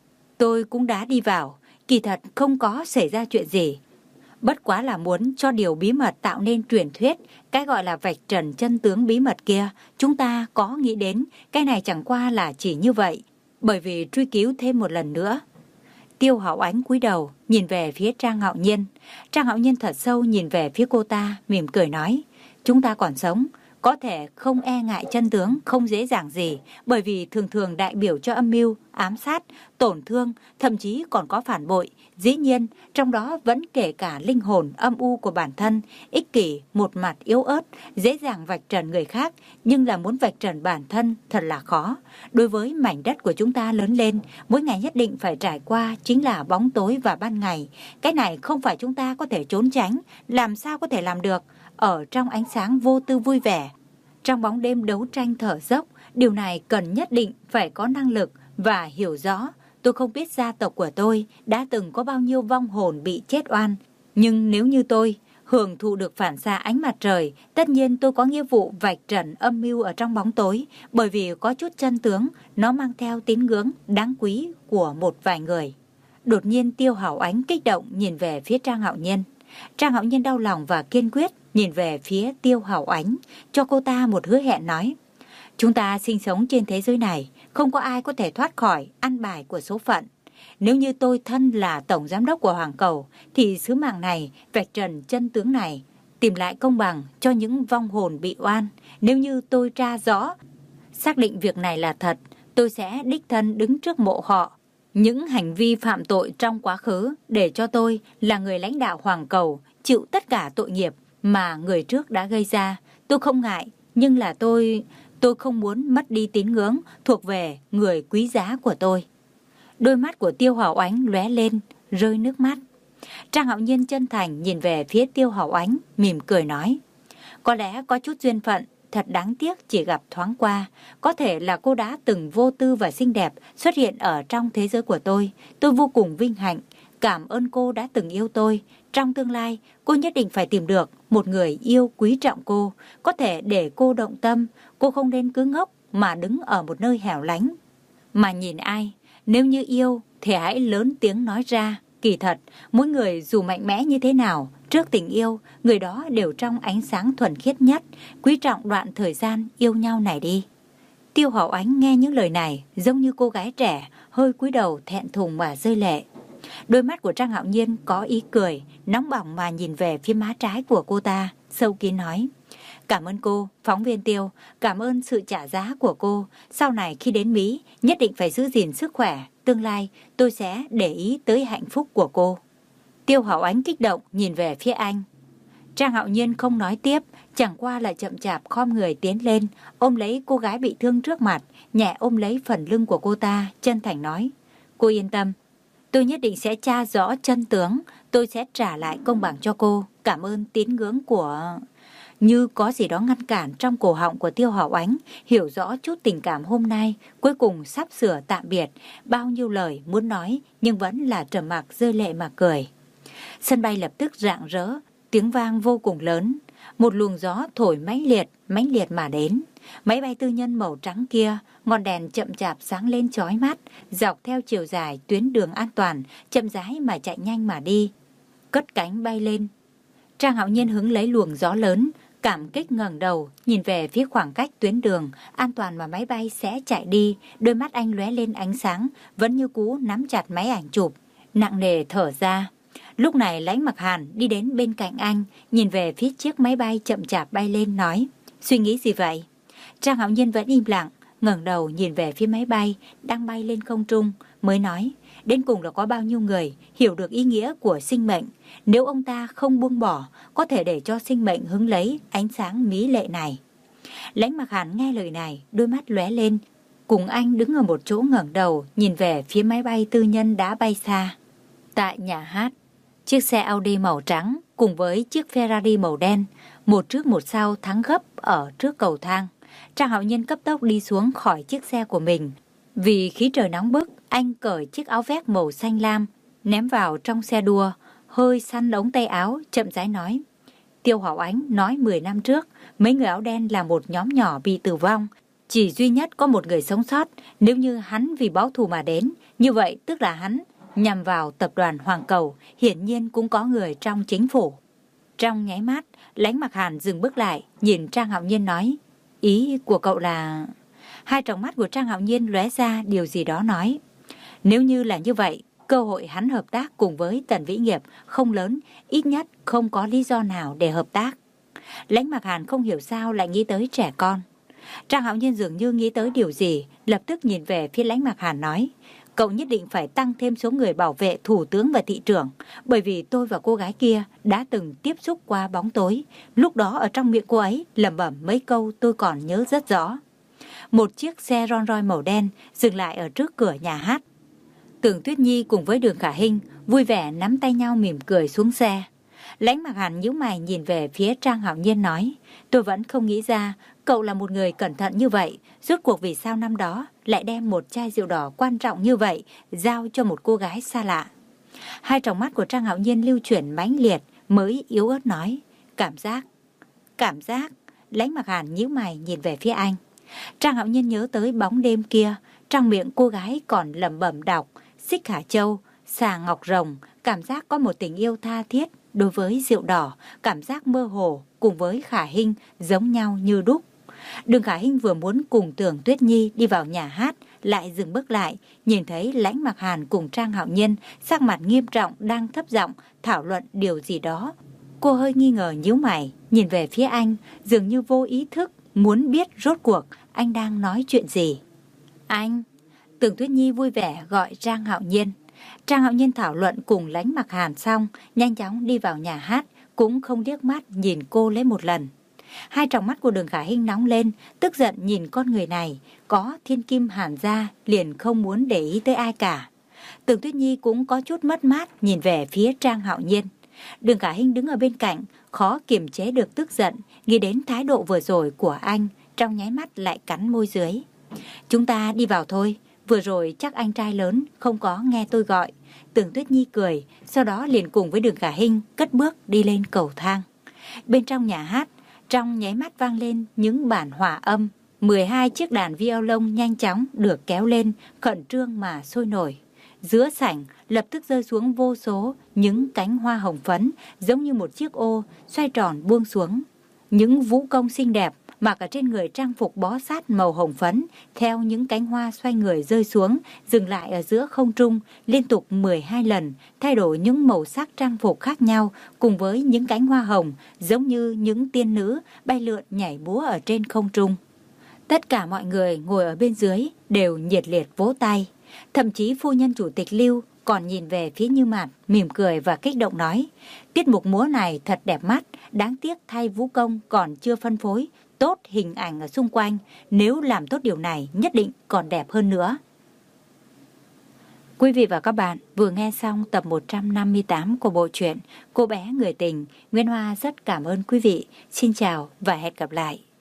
tôi cũng đã đi vào, kỳ thật không có xảy ra chuyện gì. Bất quá là muốn cho điều bí mật tạo nên truyền thuyết, cái gọi là vạch trần chân tướng bí mật kia, chúng ta có nghĩ đến, cái này chẳng qua là chỉ như vậy, bởi vì truy cứu thêm một lần nữa. Tiêu Hảo Ánh cúi đầu, nhìn về phía Trang Hạo Nhiên. Trang Hạo Nhiên thật sâu nhìn về phía cô ta, mỉm cười nói, chúng ta còn sống, có thể không e ngại chân tướng, không dễ dàng gì, bởi vì thường thường đại biểu cho âm mưu, ám sát, tổn thương, thậm chí còn có phản bội. Dĩ nhiên, trong đó vẫn kể cả linh hồn âm u của bản thân, ích kỷ, một mặt yếu ớt, dễ dàng vạch trần người khác, nhưng là muốn vạch trần bản thân thật là khó. Đối với mảnh đất của chúng ta lớn lên, mỗi ngày nhất định phải trải qua chính là bóng tối và ban ngày. Cái này không phải chúng ta có thể trốn tránh, làm sao có thể làm được. Ở trong ánh sáng vô tư vui vẻ, trong bóng đêm đấu tranh thở dốc, điều này cần nhất định phải có năng lực và hiểu rõ. Tôi không biết gia tộc của tôi đã từng có bao nhiêu vong hồn bị chết oan, nhưng nếu như tôi hưởng thụ được phản xạ ánh mặt trời, tất nhiên tôi có nghĩa vụ vạch trần âm mưu ở trong bóng tối, bởi vì có chút chân tướng, nó mang theo tín ngưỡng đáng quý của một vài người. Đột nhiên Tiêu Hảo Ánh kích động nhìn về phía Trang Hạo Nhiên. Trang Hạo Nhiên đau lòng và kiên quyết nhìn về phía Tiêu Hảo Ánh, cho cô ta một hứa hẹn nói, chúng ta sinh sống trên thế giới này, không có ai có thể thoát khỏi ăn bài của số phận. Nếu như tôi thân là Tổng Giám đốc của Hoàng Cầu, thì sứ mạng này, vạch trần chân tướng này, tìm lại công bằng cho những vong hồn bị oan. Nếu như tôi tra rõ, xác định việc này là thật, tôi sẽ đích thân đứng trước mộ họ. Những hành vi phạm tội trong quá khứ, để cho tôi là người lãnh đạo Hoàng Cầu chịu tất cả tội nghiệp mà người trước đã gây ra. Tôi không ngại, nhưng là tôi... Tôi không muốn mất đi tín ngưỡng thuộc về người quý giá của tôi. Đôi mắt của Tiêu Hảo Ánh lóe lên, rơi nước mắt. Trang Hạo Nhiên chân thành nhìn về phía Tiêu Hảo Ánh, mỉm cười nói, có lẽ có chút duyên phận, thật đáng tiếc chỉ gặp thoáng qua. Có thể là cô đã từng vô tư và xinh đẹp xuất hiện ở trong thế giới của tôi. Tôi vô cùng vinh hạnh, cảm ơn cô đã từng yêu tôi. Trong tương lai, cô nhất định phải tìm được một người yêu quý trọng cô, có thể để cô động tâm. Cô không nên cứ ngốc mà đứng ở một nơi hẻo lánh. Mà nhìn ai, nếu như yêu thì hãy lớn tiếng nói ra. Kỳ thật, mỗi người dù mạnh mẽ như thế nào, trước tình yêu, người đó đều trong ánh sáng thuần khiết nhất. Quý trọng đoạn thời gian yêu nhau này đi. Tiêu Hảo Ánh nghe những lời này giống như cô gái trẻ, hơi cúi đầu thẹn thùng và rơi lệ. Đôi mắt của Trang Hạo Nhiên có ý cười, nóng bỏng mà nhìn về phía má trái của cô ta, sâu kín nói: Cảm ơn cô, phóng viên Tiêu, cảm ơn sự trả giá của cô. Sau này khi đến Mỹ, nhất định phải giữ gìn sức khỏe. Tương lai, tôi sẽ để ý tới hạnh phúc của cô. Tiêu Hảo Ánh kích động nhìn về phía anh. Trang Hạo Nhiên không nói tiếp, chẳng qua là chậm chạp khom người tiến lên, ôm lấy cô gái bị thương trước mặt, nhẹ ôm lấy phần lưng của cô ta, chân thành nói: Cô yên tâm, tôi nhất định sẽ tra rõ chân tướng, tôi sẽ trả lại công bằng cho cô. Cảm ơn tín ngưỡng của... Như có gì đó ngăn cản trong cổ họng của Tiêu Hảo Ánh, hiểu rõ chút tình cảm hôm nay, cuối cùng sắp sửa tạm biệt, bao nhiêu lời muốn nói nhưng vẫn là trầm mặc rơi lệ mà cười. Sân bay lập tức rạng rỡ, tiếng vang vô cùng lớn, một luồng gió thổi mãnh liệt, mãnh liệt mà đến. Máy bay tư nhân màu trắng kia, ngọn đèn chậm chạp sáng lên chói mắt, dọc theo chiều dài tuyến đường an toàn, chậm rãi mà chạy nhanh mà đi. Cất cánh bay lên. Trang Hạo Nhiên hứng lấy luồng gió lớn, cảm kích ngẩng đầu, nhìn về phía khoảng cách tuyến đường an toàn mà máy bay sẽ chạy đi, đôi mắt anh lóe lên ánh sáng, vẫn như cũ nắm chặt máy ảnh chụp, nặng nề thở ra. Lúc này Lãnh Mặc Hàn đi đến bên cạnh anh, nhìn về phía chiếc máy bay chậm chạp bay lên nói: Suy nghĩ gì vậy? Trang Hạo Nhiên vẫn im lặng, ngẩng đầu nhìn về phía máy bay đang bay lên không trung, mới nói: Đến cùng là có bao nhiêu người hiểu được ý nghĩa của sinh mệnh, nếu ông ta không buông bỏ, có thể để cho sinh mệnh hứng lấy ánh sáng mỹ lệ này. Lãnh Mặc Hàn nghe lời này, đôi mắt lóe lên, cùng anh đứng ở một chỗ ngẩng đầu nhìn về phía máy bay tư nhân đã bay xa. Tại nhà hát, chiếc xe Audi màu trắng cùng với chiếc Ferrari màu đen, một trước một sau thắng gấp ở trước cầu thang. Trang Hạo Nhiên cấp tốc đi xuống khỏi chiếc xe của mình. Vì khí trời nóng bức, anh cởi chiếc áo vest màu xanh lam, ném vào trong xe đua, hơi săn ống tay áo, chậm rãi nói: Tiêu Hảo Ánh nói mười năm trước, mấy người áo đen là một nhóm nhỏ bị tử vong. Chỉ duy nhất có một người sống sót, nếu như hắn vì báo thù mà đến, như vậy tức là hắn nhằm vào tập đoàn Hoàng Cầu, hiển nhiên cũng có người trong chính phủ. Trong nháy mắt, Lãnh Mặc Hàn dừng bước lại, nhìn Trang Hạo Nhiên nói: Ý của cậu là... Hai tròng mắt của Trang Hạo Nhiên lóe ra điều gì đó nói: Nếu như là như vậy, cơ hội hắn hợp tác cùng với Tần Vĩ Nghiệp không lớn, ít nhất không có lý do nào để hợp tác. Lãnh Mặc Hàn không hiểu sao lại nghĩ tới trẻ con. Trang Hạo Nhiên dường như nghĩ tới điều gì, lập tức nhìn về phía Lãnh Mặc Hàn nói: Cậu nhất định phải tăng thêm số người bảo vệ thủ tướng và thị trưởng, bởi vì tôi và cô gái kia đã từng tiếp xúc qua bóng tối. Lúc đó ở trong miệng cô ấy lẩm bẩm mấy câu tôi còn nhớ rất rõ. Một chiếc xe Rolls Royce màu đen dừng lại ở trước cửa nhà hát. Tưởng Tuyết Nhi cùng với Đường Khả Hinh vui vẻ nắm tay nhau mỉm cười xuống xe. Lãnh Mặc Hàn nhíu mày nhìn về phía Trang Hạo Nhiên nói: Tôi vẫn không nghĩ ra cậu là một người cẩn thận như vậy, rốt cuộc vì sao năm đó lại đem một chai rượu đỏ quan trọng như vậy giao cho một cô gái xa lạ. Hai tròng mắt của Trang Hạo Nhiên lưu chuyển mãnh liệt, mới yếu ớt nói: Cảm giác. Cảm giác. Lãnh Mặc Hàn nhíu mày nhìn về phía anh. Trang Hạo Nhiên nhớ tới bóng đêm kia, trong miệng cô gái còn lẩm bẩm đọc Xích Khả Châu, Xà Ngọc Rồng, cảm giác có một tình yêu tha thiết đối với rượu đỏ, cảm giác mơ hồ cùng với Khả Hinh giống nhau như đúc. Đường Khả Hinh vừa muốn cùng Tưởng Tuyết Nhi đi vào nhà hát, lại dừng bước lại, nhìn thấy Lãnh Mặc Hàn cùng Trang Hạo Nhiên sắc mặt nghiêm trọng đang thấp giọng thảo luận điều gì đó. Cô hơi nghi ngờ nhíu mày, nhìn về phía anh, dường như vô ý thức muốn biết rốt cuộc anh đang nói chuyện gì. Anh! Tưởng Tuyết Nhi vui vẻ gọi Trang Hạo Nhiên. Trang Hạo Nhiên thảo luận cùng Lãnh Mặc Hàn xong, nhanh chóng đi vào nhà hát, cũng không liếc mắt nhìn cô lấy một lần. Hai tròng mắt của Đường Khả Hinh nóng lên, tức giận nhìn con người này, có thiên kim hàn gia liền không muốn để ý tới ai cả. Tưởng Tuyết Nhi cũng có chút mất mát nhìn về phía Trang Hạo Nhiên. Đường Khả Hinh đứng ở bên cạnh, khó kiềm chế được tức giận, nghĩ đến thái độ vừa rồi của anh, trong nháy mắt lại cắn môi dưới. Chúng ta đi vào thôi, vừa rồi chắc anh trai lớn không có nghe tôi gọi. Tưởng Tuyết Nhi cười, sau đó liền cùng với Đường Khả Hinh cất bước đi lên cầu thang. Bên trong nhà hát, trong nháy mắt vang lên những bản hòa âm, mười hai chiếc đàn violon nhanh chóng được kéo lên, khẩn trương mà sôi nổi. Giữa sảnh lập tức rơi xuống vô số những cánh hoa hồng phấn giống như một chiếc ô xoay tròn buông xuống. Những vũ công xinh đẹp mặc ở trên người trang phục bó sát màu hồng phấn theo những cánh hoa xoay người rơi xuống, dừng lại ở giữa không trung liên tục mười hai lần, thay đổi những màu sắc trang phục khác nhau cùng với những cánh hoa hồng giống như những tiên nữ bay lượn nhảy múa ở trên không trung. Tất cả mọi người ngồi ở bên dưới đều nhiệt liệt vỗ tay. Thậm chí phu nhân chủ tịch Lưu còn nhìn về phía Như Mạt, mỉm cười và kích động nói: tiết mục múa này thật đẹp mắt, đáng tiếc thay vũ công còn chưa phân phối tốt hình ảnh ở xung quanh, nếu làm tốt điều này nhất định còn đẹp hơn nữa. Quý vị và các bạn vừa nghe xong tập một trăm năm mươi tám của bộ truyện Cô bé người tình. Nguyên Hoa rất cảm ơn quý vị. Xin chào và hẹn gặp lại.